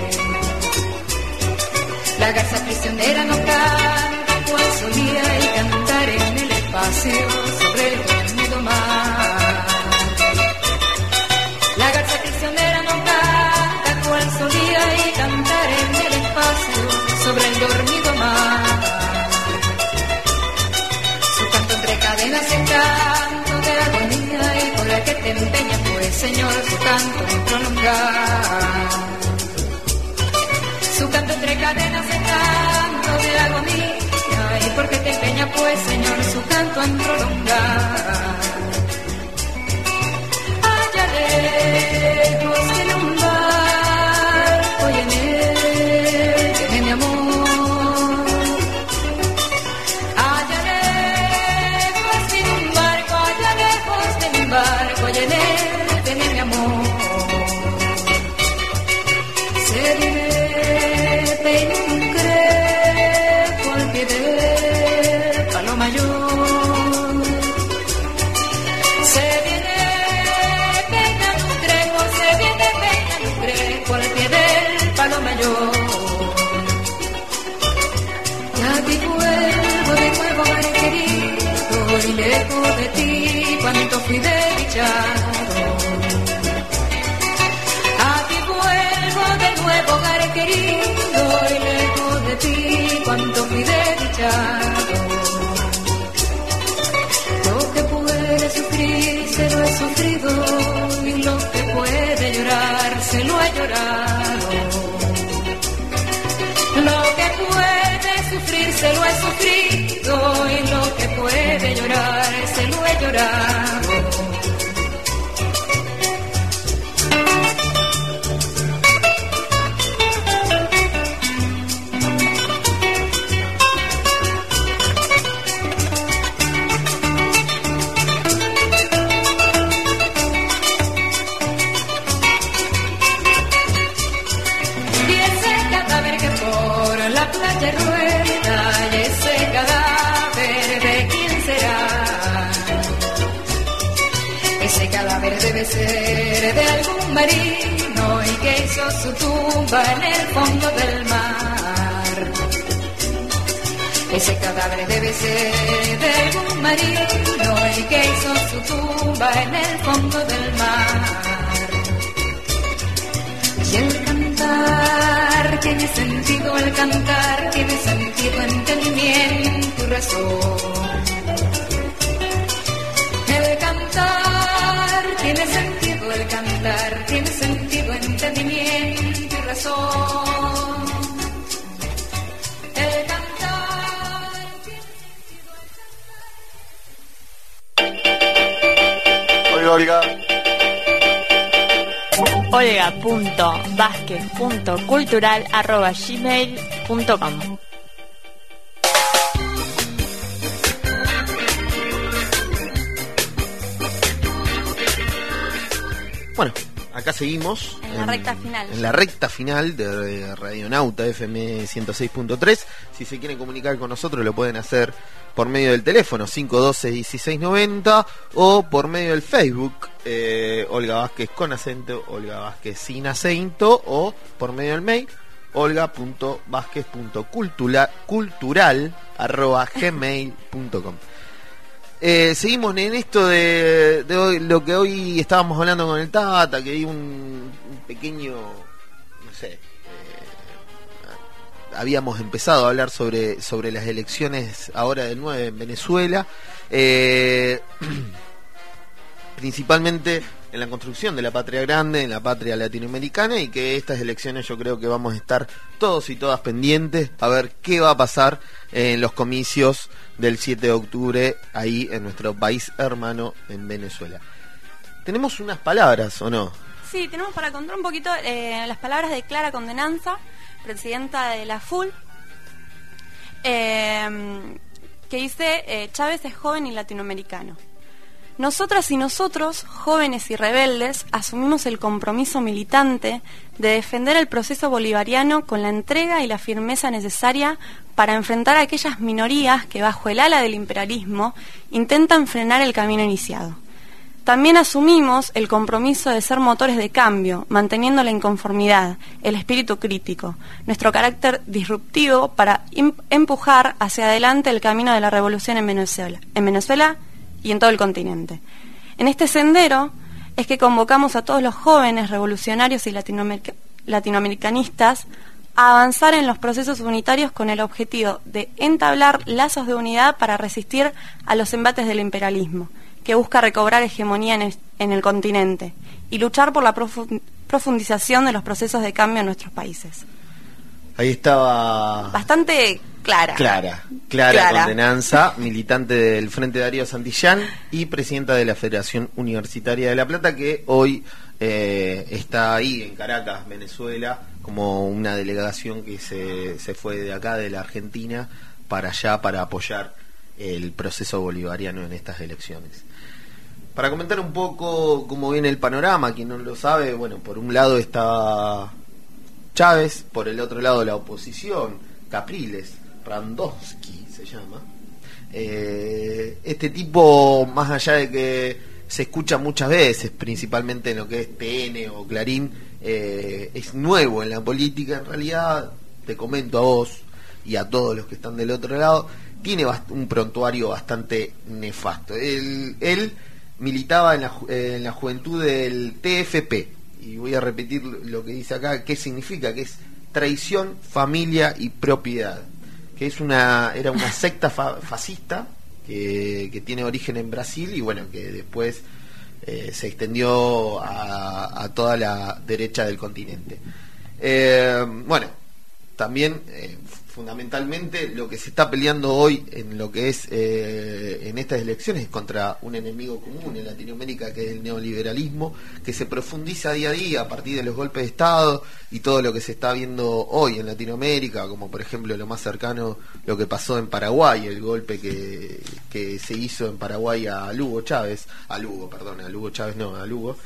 La garza prisionera no canta cual solía y cantar en el espacio sobre el dormido mar. La garza prisionera no canta cual solía y cantar en el espacio sobre el dormido mar. Su canto entre cadenas es canto de agonía y por el que te empeña pues Señor su canto en prolongar. Su canto entre cadenas es canto de agonía y porque te empeña pues Señor su canto en prolongar. Allá lejos tiene un barco y en él tiene mi amor. Allá lejos tiene un barco, allá lejos tiene un barco y en él tiene mi amor. Se divierte en un crepo al pie se lo he sufrido y lo que puede llorar se lo he llorado. Playa rueda y ese cadáver de quién será. Ese cadáver debe ser de algún marino y que hizo su tumba en el fondo del mar. Ese cadáver debe ser de algún marino y que hizo su tumba en el fondo del mar. Y el cantar tiene sentido, el cantar tiene sentido, entendimiento y razón. El cantar tiene sentido, el cantar tiene sentido, entendimiento y razón. El cantar tiene sentido. Oiga, Olga. olga punto vázquez punto cultural arroba gmail punto com. Bueno, acá seguimos en, en la recta final. En la recta final de Radionauta F M ciento seis punto tres. Si se quieren comunicar con nosotros lo pueden hacer por medio del teléfono cinco uno dos, dieciséis noventa o por medio del Facebook eh, Olga Vázquez con acento, Olga Vázquez sin acento, o por medio del mail olga punto vázquez punto cultural arroba gmail punto com. Eh, seguimos en esto de, de hoy, lo que hoy estábamos hablando con el Tata, que hay un, un pequeño, no sé, eh, habíamos empezado a hablar sobre, sobre las elecciones ahora del nueve en Venezuela, eh, principalmente en la construcción de la patria grande, en la patria latinoamericana, y que estas elecciones yo creo que vamos a estar todos y todas pendientes a ver qué va a pasar en los comicios del siete de octubre ahí en nuestro país hermano en Venezuela. ¿Tenemos unas palabras o no? Sí, tenemos para contar un poquito eh, las palabras de Clara Condenanza, presidenta de la F U L, eh, que dice eh, Chávez es joven y latinoamericano. Nosotras y nosotros, jóvenes y rebeldes, asumimos el compromiso militante de defender el proceso bolivariano con la entrega y la firmeza necesaria para enfrentar a aquellas minorías que bajo el ala del imperialismo intentan frenar el camino iniciado. También asumimos el compromiso de ser motores de cambio, manteniendo la inconformidad, el espíritu crítico, nuestro carácter disruptivo para empujar hacia adelante el camino de la revolución en Venezuela, en Venezuela y en todo el continente. En este sendero es que convocamos a todos los jóvenes revolucionarios y latinoameric- latinoamericanistas a avanzar en los procesos unitarios con el objetivo de entablar lazos de unidad para resistir a los embates del imperialismo, que busca recobrar hegemonía en el, en el continente y luchar por la profu- profundización de los procesos de cambio en nuestros países. Ahí estaba... Bastante clara. Clara, Clara, Clara. Condenanza, militante del Frente Darío Santillán y presidenta de la Federación Universitaria de La Plata, que hoy eh, está ahí en Caracas, Venezuela, como una delegación que se, se fue de acá, de la Argentina, para allá, para apoyar el proceso bolivariano en estas elecciones. Para comentar un poco cómo viene el panorama, quien no lo sabe, bueno, por un lado está Chávez, por el otro lado la oposición, Capriles, Randowski se llama. Eh, este tipo, más allá de que se escucha muchas veces, principalmente en lo que es T N o Clarín, eh, es nuevo en la política. En realidad, te comento a vos y a todos los que están del otro lado, tiene bast- un prontuario bastante nefasto. Él, él militaba en la, ju- en la juventud del T F P, y voy a repetir lo que dice acá, qué significa, que es traición, familia y propiedad, que es una era una secta fa- fascista que, que tiene origen en Brasil y bueno, que después eh, se extendió a, a toda la derecha del continente. Eh, bueno, también eh, fundamentalmente lo que se está peleando hoy en lo que es eh, en estas elecciones es contra un enemigo común en Latinoamérica, que es el neoliberalismo, que se profundiza día a día a partir de los golpes de Estado y todo lo que se está viendo hoy en Latinoamérica, como por ejemplo lo más cercano, lo que pasó en Paraguay, el golpe que, que se hizo en Paraguay a Lugo Chávez, a Lugo, perdón, a Lugo Chávez no, a Lugo.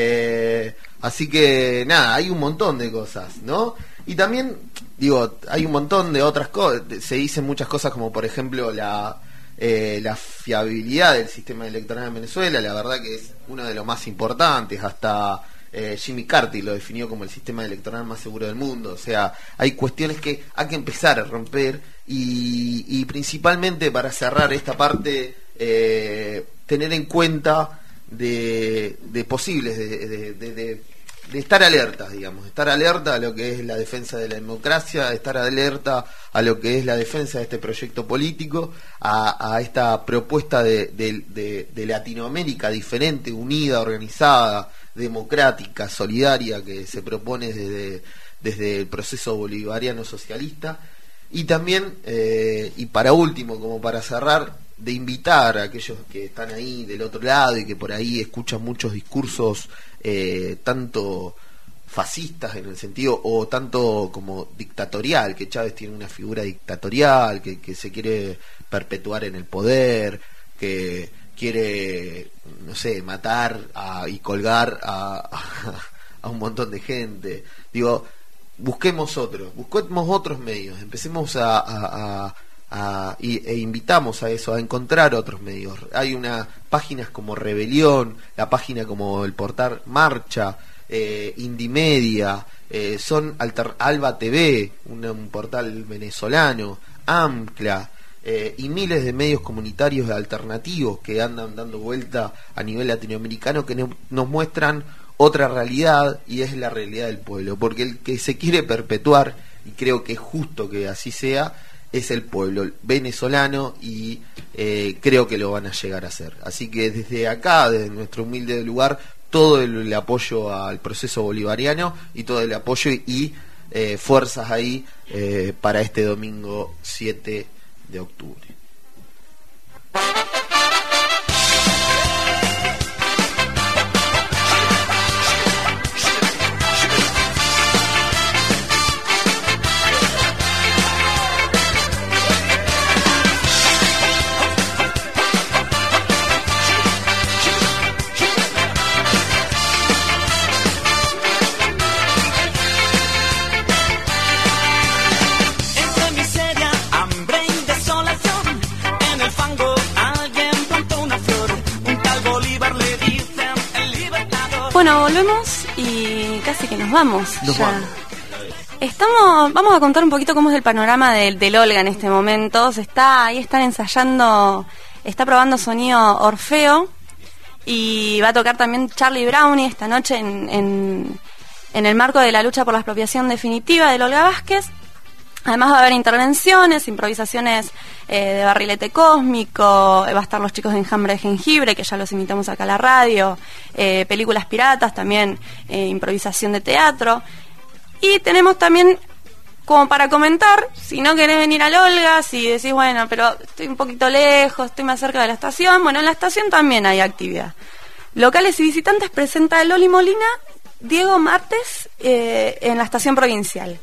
Eh, así que nada, hay un montón de cosas, ¿no? Y también, digo, hay un montón de otras cosas, se dicen muchas cosas como por ejemplo la eh, la fiabilidad del sistema electoral en Venezuela, la verdad que es uno de los más importantes, hasta eh, Jimmy Carter lo definió como el sistema electoral más seguro del mundo, o sea, hay cuestiones que hay que empezar a romper y, y principalmente para cerrar esta parte, eh, tener en cuenta de, de posibles, de, de, de, de de estar alertas, digamos, estar alerta a lo que es la defensa de la democracia, estar alerta a lo que es la defensa de este proyecto político, a, a esta propuesta de, de, de, de Latinoamérica diferente, unida, organizada, democrática, solidaria, que se propone desde, desde el proceso bolivariano socialista. Y también, eh, y para último, como para cerrar, de invitar a aquellos que están ahí del otro lado y que por ahí escuchan muchos discursos eh, tanto fascistas en el sentido, o tanto como dictatorial, que Chávez tiene una figura dictatorial, que, que se quiere perpetuar en el poder, que quiere, no sé, matar a, y colgar a, a, a un montón de gente. Digo, busquemos otros, busquemos otros medios, empecemos a, a, a A, y, e invitamos a eso, a encontrar otros medios. Hay unas páginas como Rebelión, la página como el portal Marcha, eh, Indimedia, eh, son Alter, Alba T V, un, un portal venezolano, AMCLA, eh, y miles de medios comunitarios alternativos que andan dando vuelta a nivel latinoamericano, que no, nos muestran otra realidad, y es la realidad del pueblo, porque el que se quiere perpetuar, y creo que es justo que así sea, es el pueblo venezolano, y eh, creo que lo van a llegar a hacer. Así que desde acá, desde nuestro humilde lugar, todo el, el apoyo al proceso bolivariano y todo el apoyo y, y eh, fuerzas ahí eh, para este domingo siete de octubre. Bueno, volvemos y casi que nos vamos. Nos ya. vamos. Estamos, vamos a contar un poquito cómo es el panorama del, del Olga en este momento. Se está, ahí están ensayando, está probando sonido Orfeo, y va a tocar también Charlie Brownie esta noche en, en, en el marco de la lucha por la expropiación definitiva del Olga Vázquez. Además va a haber intervenciones, improvisaciones eh, de Barrilete Cósmico, eh, va a estar los chicos de Enjambre de Jengibre, que ya los invitamos acá a la radio, eh, películas piratas, también eh, improvisación de teatro. Y tenemos también, como para comentar, si no querés venir al Olga, si decís, bueno, pero estoy un poquito lejos, estoy más cerca de la estación, bueno, en la estación también hay actividad. Locales y visitantes presenta Loli Molina, Diego Martes, eh, en la estación provincial.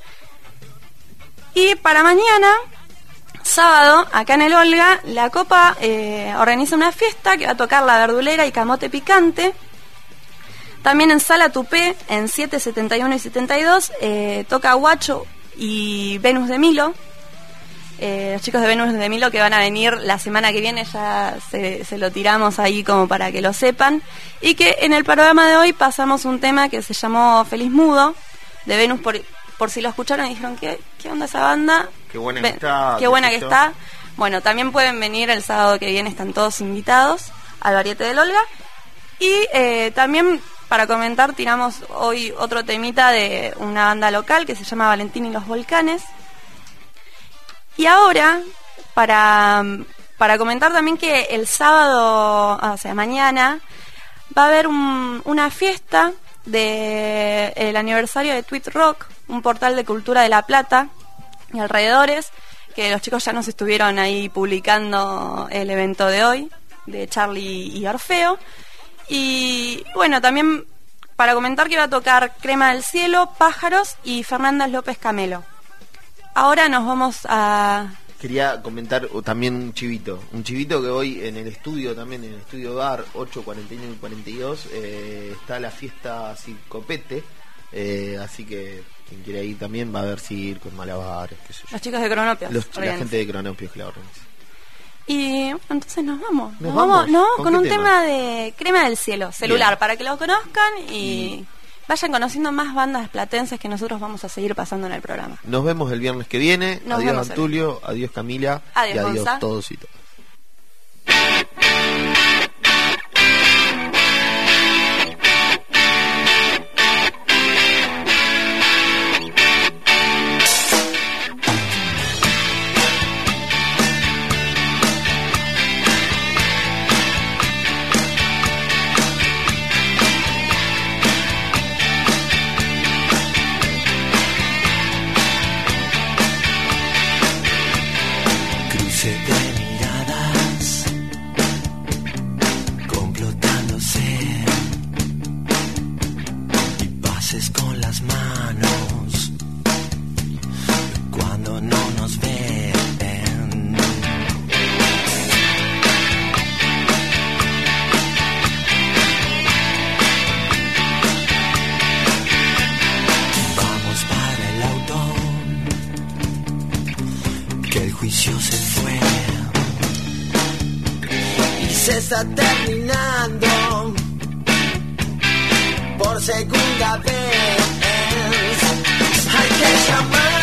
Y para mañana, sábado, acá en el Olga, la Copa eh, organiza una fiesta que va a tocar La Verdulera y Camote Picante. También en Sala Tupé, en siete, setenta y uno y setenta y dos, eh, toca Guacho y Venus de Milo. Eh, los chicos de Venus de Milo que van a venir la semana que viene, ya se, se lo tiramos ahí como para que lo sepan. Y que en el programa de hoy pasamos un tema que se llamó Feliz Mudo, de Venus, por... por si lo escucharon y dijeron, ¿qué, qué onda esa banda? Qué buena Ven, que está. Qué buena que está. Bueno, también pueden venir el sábado que viene, están todos invitados al Variete del Olga. Y eh, también, para comentar, tiramos hoy otro temita de una banda local que se llama Valentín y los Volcanes. Y ahora, para, para comentar también que el sábado, o sea, mañana, va a haber un, una fiesta del aniversario de Tweet Rock, un portal de cultura de La Plata, y alrededores, que los chicos ya nos estuvieron ahí publicando el evento de hoy, de Charlie y Orfeo. Y bueno, también para comentar que va a tocar Crema del Cielo, Pájaros y Fernández López Camelo. Ahora nos vamos a... Quería comentar también un chivito, un chivito que hoy en el estudio, también en el estudio Bar ocho cuarenta y uno y cuarenta y dos, eh, está la fiesta Circopete, eh, así que quien quiera ir también va a ver circo, malabares, qué sé yo. Los chicos de Cronopios. Los, la gente de Cronopios que la organiza. Y entonces nos vamos. Nos Nos vamos. vamos, ¿no? ¿Con Con qué un tema? tema de Crema del Cielo, celular, Bien. para que lo conozcan y vayan conociendo más bandas platenses que nosotros vamos a seguir pasando en el programa. Nos vemos el viernes que viene. Nos Adiós vemos el- Antulio, adiós Camila Adiós, y adiós Gonza. todos y todas. Cruce de miradas complotándose y pases con las manos cuando no nos ven. Vamos para el auto, que el juicio se fue y se está terminando por segunda vez. Hay que llamar